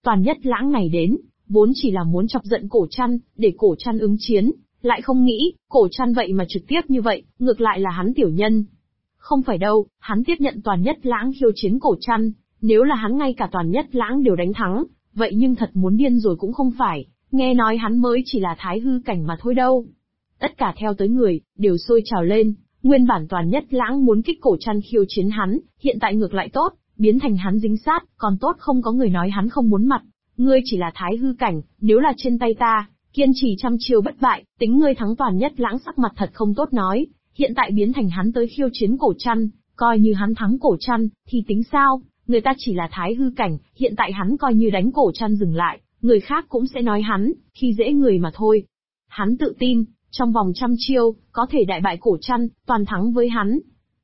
[SPEAKER 1] Toàn Nhất Lãng này đến, vốn chỉ là muốn chọc giận Cổ Trăn, để Cổ Trăn ứng chiến, lại không nghĩ, Cổ Trăn vậy mà trực tiếp như vậy, ngược lại là hắn tiểu nhân. Không phải đâu, hắn tiếp nhận Toàn Nhất Lãng khiêu chiến Cổ Trăn, nếu là hắn ngay cả Toàn Nhất Lãng đều đánh thắng, vậy nhưng thật muốn điên rồi cũng không phải, nghe nói hắn mới chỉ là thái hư cảnh mà thôi đâu. Tất cả theo tới người, đều sôi trào lên, nguyên bản Toàn Nhất Lãng muốn kích Cổ Trăn khiêu chiến hắn, hiện tại ngược lại tốt, biến thành hắn dính sát, còn tốt không có người nói hắn không muốn mặt. Ngươi chỉ là thái hư cảnh, nếu là trên tay ta, kiên trì trăm chiêu bất bại, tính ngươi thắng Toàn Nhất Lãng sắc mặt thật không tốt nói, hiện tại biến thành hắn tới khiêu chiến Cổ Trăn, coi như hắn thắng Cổ Trăn, thì tính sao, người ta chỉ là thái hư cảnh, hiện tại hắn coi như đánh Cổ Trăn dừng lại, người khác cũng sẽ nói hắn, khi dễ người mà thôi. Hắn tự tin, trong vòng trăm chiêu, có thể đại bại Cổ Trăn, toàn thắng với hắn.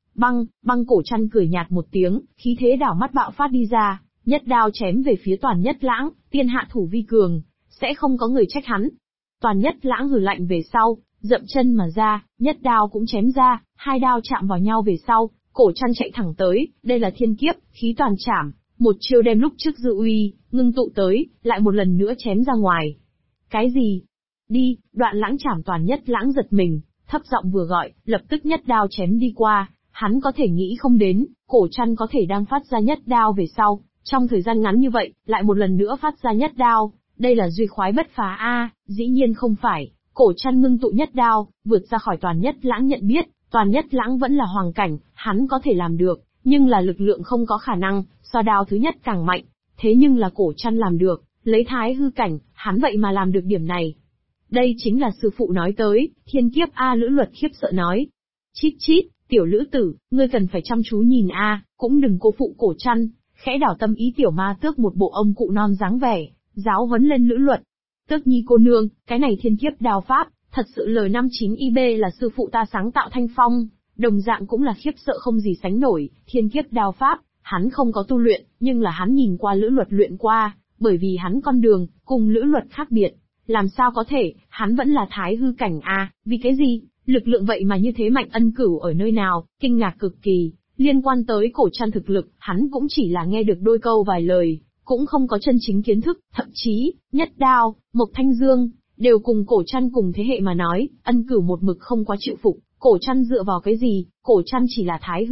[SPEAKER 1] Băng Cổ Trăn cười nhạt một tiếng, khí thế đảo mắt bạo phát đi ra, nhất đao chém về phía Toàn Nhất Lãng, tiên hạ thủ vi cường, sẽ không có người trách hắn. Toàn Nhất Lãng hừ lạnh về sau, dậm chân mà ra, nhất đao cũng chém ra, hai đao chạm vào nhau về sau, Cổ Trăn chạy thẳng tới, đây là thiên kiếp, khí toàn chảm, một chiêu đem lúc trước dư uy, ngưng tụ tới, lại một lần nữa chém ra ngoài. Cái gì? Đi, Đoạn Lãng chảm Toàn Nhất Lãng giật mình, thấp giọng vừa gọi, lập tức nhất đao chém đi qua, hắn có thể nghĩ không đến, Cổ Trăn có thể đang phát ra nhất đao về sau, trong thời gian ngắn như vậy, lại một lần nữa phát ra nhất đao, đây là duy khoái bất phá a, dĩ nhiên không phải, Cổ Trăn ngưng tụ nhất đao, vượt ra khỏi Toàn Nhất Lãng nhận biết, Toàn Nhất Lãng vẫn là hoàng cảnh, hắn có thể làm được, nhưng là lực lượng không có khả năng, so đao thứ nhất càng mạnh, thế nhưng là Cổ Trăn làm được, lấy thái hư cảnh, hắn vậy mà làm được điểm này. Đây chính là sư phụ nói tới, thiên kiếp a. Lữ Luật khiếp sợ nói. Chít chít, tiểu Lữ tử, ngươi cần phải chăm chú nhìn a, cũng đừng cô phụ Cổ Trăn, khẽ đảo tâm ý tiểu ma tước một bộ ông cụ non dáng vẻ, giáo huấn lên Lữ Luật. Tước nhi cô nương, cái này thiên kiếp đao pháp, thật sự lời 59 IB là sư phụ ta sáng tạo thanh phong, đồng dạng cũng là khiếp sợ không gì sánh nổi, thiên kiếp đao pháp, hắn không có tu luyện, nhưng là hắn nhìn qua Lữ Luật luyện qua, bởi vì hắn con đường, cùng Lữ Luật khác biệt. Làm sao có thể, hắn vẫn là thái hư cảnh a, vì cái gì, lực lượng vậy mà như thế mạnh. Ân Cửu ở nơi nào, kinh ngạc cực kỳ, liên quan tới Cổ Trăn thực lực, hắn cũng chỉ là nghe được đôi câu vài lời, cũng không có chân chính kiến thức, thậm chí, Nhất Đao, Mộc Thanh Dương, đều cùng Cổ Trăn cùng thế hệ mà nói, Ân Cửu một mực không quá chịu phục, Cổ Trăn dựa vào cái gì, Cổ Trăn chỉ là thái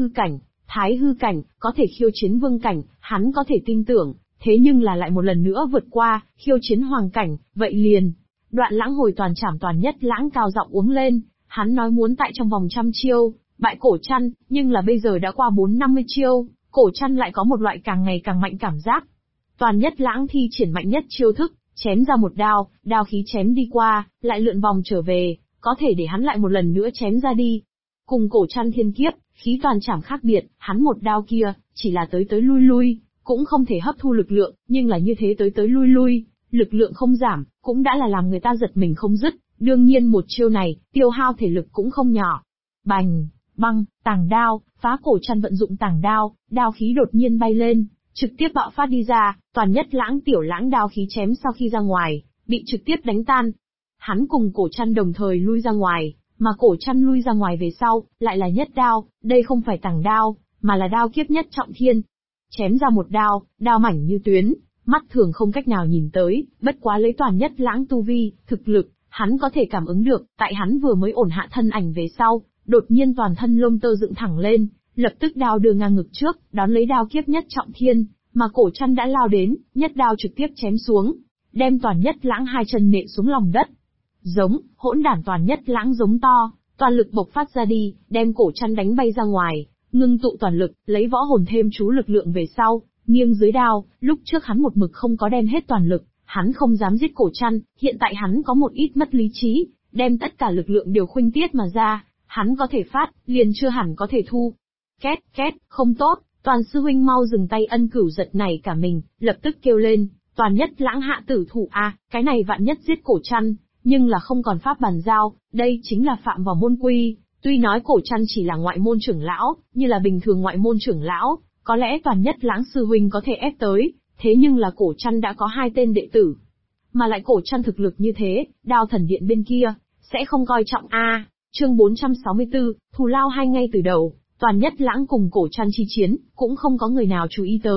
[SPEAKER 1] hư cảnh, có thể khiêu chiến vương cảnh, hắn có thể tin tưởng. Thế nhưng là lại một lần nữa vượt qua, khiêu chiến hoàng cảnh, vậy liền. Đoạn Lãng hồi toàn chảm Toàn Nhất Lãng cao giọng uống lên, hắn nói muốn tại trong vòng trăm chiêu, bại Cổ Trăn, nhưng là bây giờ đã qua 450 chiêu, Cổ Trăn lại có một loại càng ngày càng mạnh cảm giác. Toàn Nhất Lãng thi triển mạnh nhất chiêu thức, chém ra một đao, đao khí chém đi qua, lại lượn vòng trở về, có thể để hắn lại một lần nữa chém ra đi. Cùng Cổ Trăn thiên kiếp, khí toàn chảm khác biệt, hắn một đao kia, chỉ là tới lui lui. Cũng không thể hấp thu lực lượng, nhưng là như thế tới lui lui, lực lượng không giảm, cũng đã là làm người ta giật mình không dứt, đương nhiên một chiêu này, tiêu hao thể lực cũng không nhỏ. Bành, băng, tàng đao, phá Cổ Trăn vận dụng tàng đao, đao khí đột nhiên bay lên, trực tiếp bạo phát đi ra, Toàn Nhất Lãng tiểu lãng đao khí chém sau khi ra ngoài, bị trực tiếp đánh tan. Hắn cùng Cổ Trăn đồng thời lui ra ngoài, mà Cổ Trăn lui ra ngoài về sau, lại là nhất đao, đây không phải tàng đao, mà là đao kiếp nhất trọng thiên. Chém ra một đao, đao mảnh như tuyến, mắt thường không cách nào nhìn tới, bất quá lấy Toàn Nhất Lãng tu vi, thực lực, hắn có thể cảm ứng được, tại hắn vừa mới ổn hạ thân ảnh về sau, đột nhiên toàn thân lông tơ dựng thẳng lên, lập tức đao đưa ngang ngực trước, đón lấy đao kiếp nhất trọng thiên, mà Cổ Trăn đã lao đến, nhất đao trực tiếp chém xuống, đem Toàn Nhất Lãng hai chân nện xuống lòng đất. Giống, hỗn đản Toàn Nhất Lãng giống to, toàn lực bộc phát ra đi, đem Cổ Trăn đánh bay ra ngoài. Ngưng tụ toàn lực, lấy võ hồn thêm chú lực lượng về sau, nghiêng dưới đao, lúc trước hắn một mực không có đem hết toàn lực, hắn không dám giết Cổ Trăn, hiện tại hắn có một ít mất lý trí, đem tất cả lực lượng đều khuynh tiết mà ra, hắn có thể phát, liền chưa hẳn có thể thu. Két, không tốt, Toàn sư huynh mau dừng tay. Ân Cửu giật nảy cả mình, lập tức kêu lên, Toàn Nhất Lãng hạ tử thủ a, cái này vạn nhất giết Cổ Trăn, nhưng là không còn pháp bàn giao, đây chính là phạm vào môn quy. Tuy nói Cổ Trăn chỉ là ngoại môn trưởng lão, như là bình thường ngoại môn trưởng lão, có lẽ Toàn Nhất Lãng sư huynh có thể ép tới, thế nhưng là Cổ Trăn đã có hai tên đệ tử. Mà lại Cổ Trăn thực lực như thế, Đao Thần Điện bên kia, sẽ không coi trọng a. Chương 464, thù lao hai ngay từ đầu, Toàn Nhất Lãng cùng Cổ Trăn chi chiến, cũng không có người nào chú ý tới,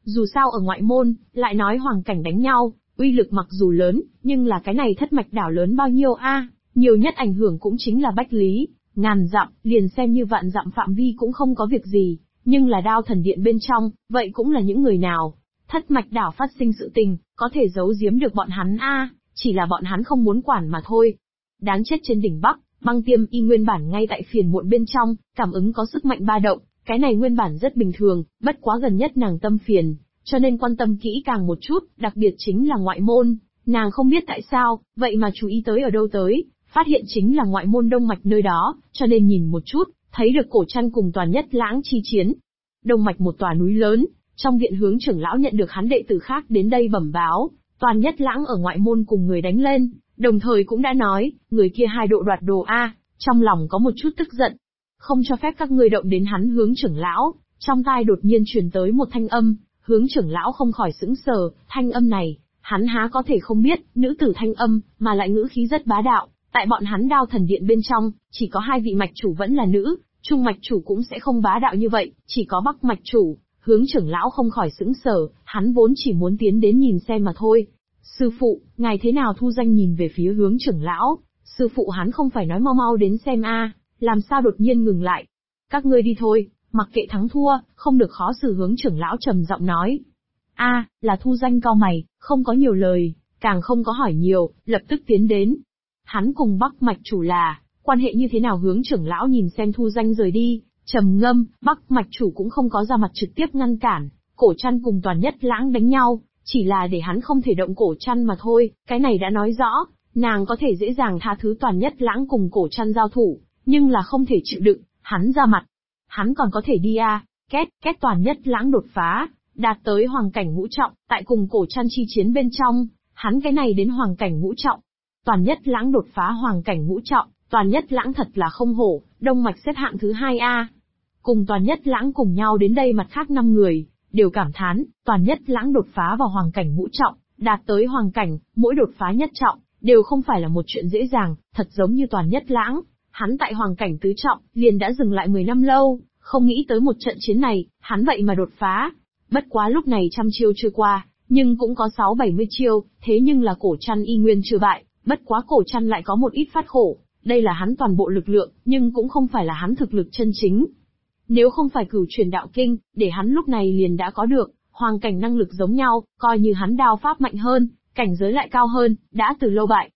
[SPEAKER 1] Dù sao ở ngoại môn, lại nói hoàng cảnh đánh nhau, uy lực mặc dù lớn, nhưng là cái này thất mạch đảo lớn bao nhiêu a? Nhiều nhất ảnh hưởng cũng chính là Bách Lý, ngàn dặm, liền xem như vạn dặm phạm vi cũng không có việc gì, nhưng là Đao Thần Điện bên trong, vậy cũng là những người nào? Thất mạch đảo phát sinh sự tình, có thể giấu giếm được bọn hắn a, chỉ là bọn hắn không muốn quản mà thôi. Đáng chết trên đỉnh Bắc, Băng Tiêm Y nguyên bản ngay tại phiền muộn bên trong, cảm ứng có sức mạnh ba động, cái này nguyên bản rất bình thường, bất quá gần nhất nàng tâm phiền, cho nên quan tâm kỹ càng một chút, đặc biệt chính là ngoại môn, nàng không biết tại sao, vậy mà chú ý tới ở đâu tới, phát hiện chính là ngoại môn Đông Mạch nơi đó, cho nên nhìn một chút, thấy được Cổ Trăn cùng Toàn Nhất Lãng chi chiến. Đông Mạch một tòa núi lớn, trong viện Hướng trưởng lão nhận được hắn đệ tử khác đến đây bẩm báo, Toàn Nhất Lãng ở ngoại môn cùng người đánh lên, đồng thời cũng đã nói, người kia hai độ đoạt đồ a, trong lòng có một chút tức giận, không cho phép các ngươi động đến hắn. Hướng trưởng lão, trong tai đột nhiên truyền tới một thanh âm, Hướng trưởng lão không khỏi sững sờ, thanh âm này, hắn há có thể không biết, nữ tử thanh âm, mà lại ngữ khí rất bá đạo, tại bọn hắn Đao Thần Điện bên trong, chỉ có hai vị mạch chủ vẫn là nữ, trung mạch chủ cũng sẽ không bá đạo như vậy, chỉ có Bắc mạch chủ. Hướng trưởng lão không khỏi sững sờ, hắn vốn chỉ muốn tiến đến nhìn xem mà thôi. Sư phụ, ngài thế nào? Thu Danh nhìn về phía Hướng trưởng lão, sư phụ hắn không phải nói mau mau đến xem a, làm sao đột nhiên ngừng lại? Các ngươi đi thôi, mặc kệ thắng thua, không được khó xử. Hướng trưởng lão trầm giọng nói. A, là Thu Danh cau mày, không có nhiều lời, càng không có hỏi nhiều, lập tức tiến đến. Hắn cùng Bắc mạch chủ là quan hệ như thế nào? Hướng trưởng lão nhìn xem Thu Danh rời đi, trầm ngâm. Bắc mạch chủ cũng không có ra mặt trực tiếp ngăn cản, Cổ Trăn cùng Toàn Nhất Lãng đánh nhau, chỉ là để hắn không thể động Cổ Trăn mà thôi, cái này đã nói rõ, nàng có thể dễ dàng tha thứ Toàn Nhất Lãng cùng Cổ Trăn giao thủ, nhưng là không thể chịu đựng, hắn ra mặt. Hắn còn có thể đi a, két Toàn Nhất Lãng đột phá, đạt tới hoàng cảnh ngũ trọng, tại cùng Cổ Trăn chi chiến bên trong, hắn cái này đến hoàng cảnh ngũ trọng. Toàn Nhất Lãng đột phá hoàng cảnh ngũ trọng, Toàn Nhất Lãng thật là không hổ, Đông Mạch xếp hạng thứ 2 a. Cùng Toàn Nhất Lãng cùng nhau đến đây mặt khác 5 người, đều cảm thán, Toàn Nhất Lãng đột phá vào hoàng cảnh ngũ trọng, đạt tới hoàng cảnh, mỗi đột phá nhất trọng, đều không phải là một chuyện dễ dàng, thật giống như Toàn Nhất Lãng, hắn tại hoàng cảnh tứ trọng, liền đã dừng lại 10 năm lâu, không nghĩ tới một trận chiến này, hắn vậy mà đột phá. Bất quá lúc này trăm chiêu chưa qua, nhưng cũng có 6-70 chiêu, thế nhưng là Cổ Trăn y nguyên chưa bại, bất quá Cổ Trăn lại có một ít phát khổ, đây là hắn toàn bộ lực lượng, nhưng cũng không phải là hắn thực lực chân chính. Nếu không phải Cửu Truyền Đạo Kinh, để hắn lúc này liền đã có được hoàng cảnh năng lực giống nhau, coi như hắn đao pháp mạnh hơn, cảnh giới lại cao hơn, đã từ lâu bại.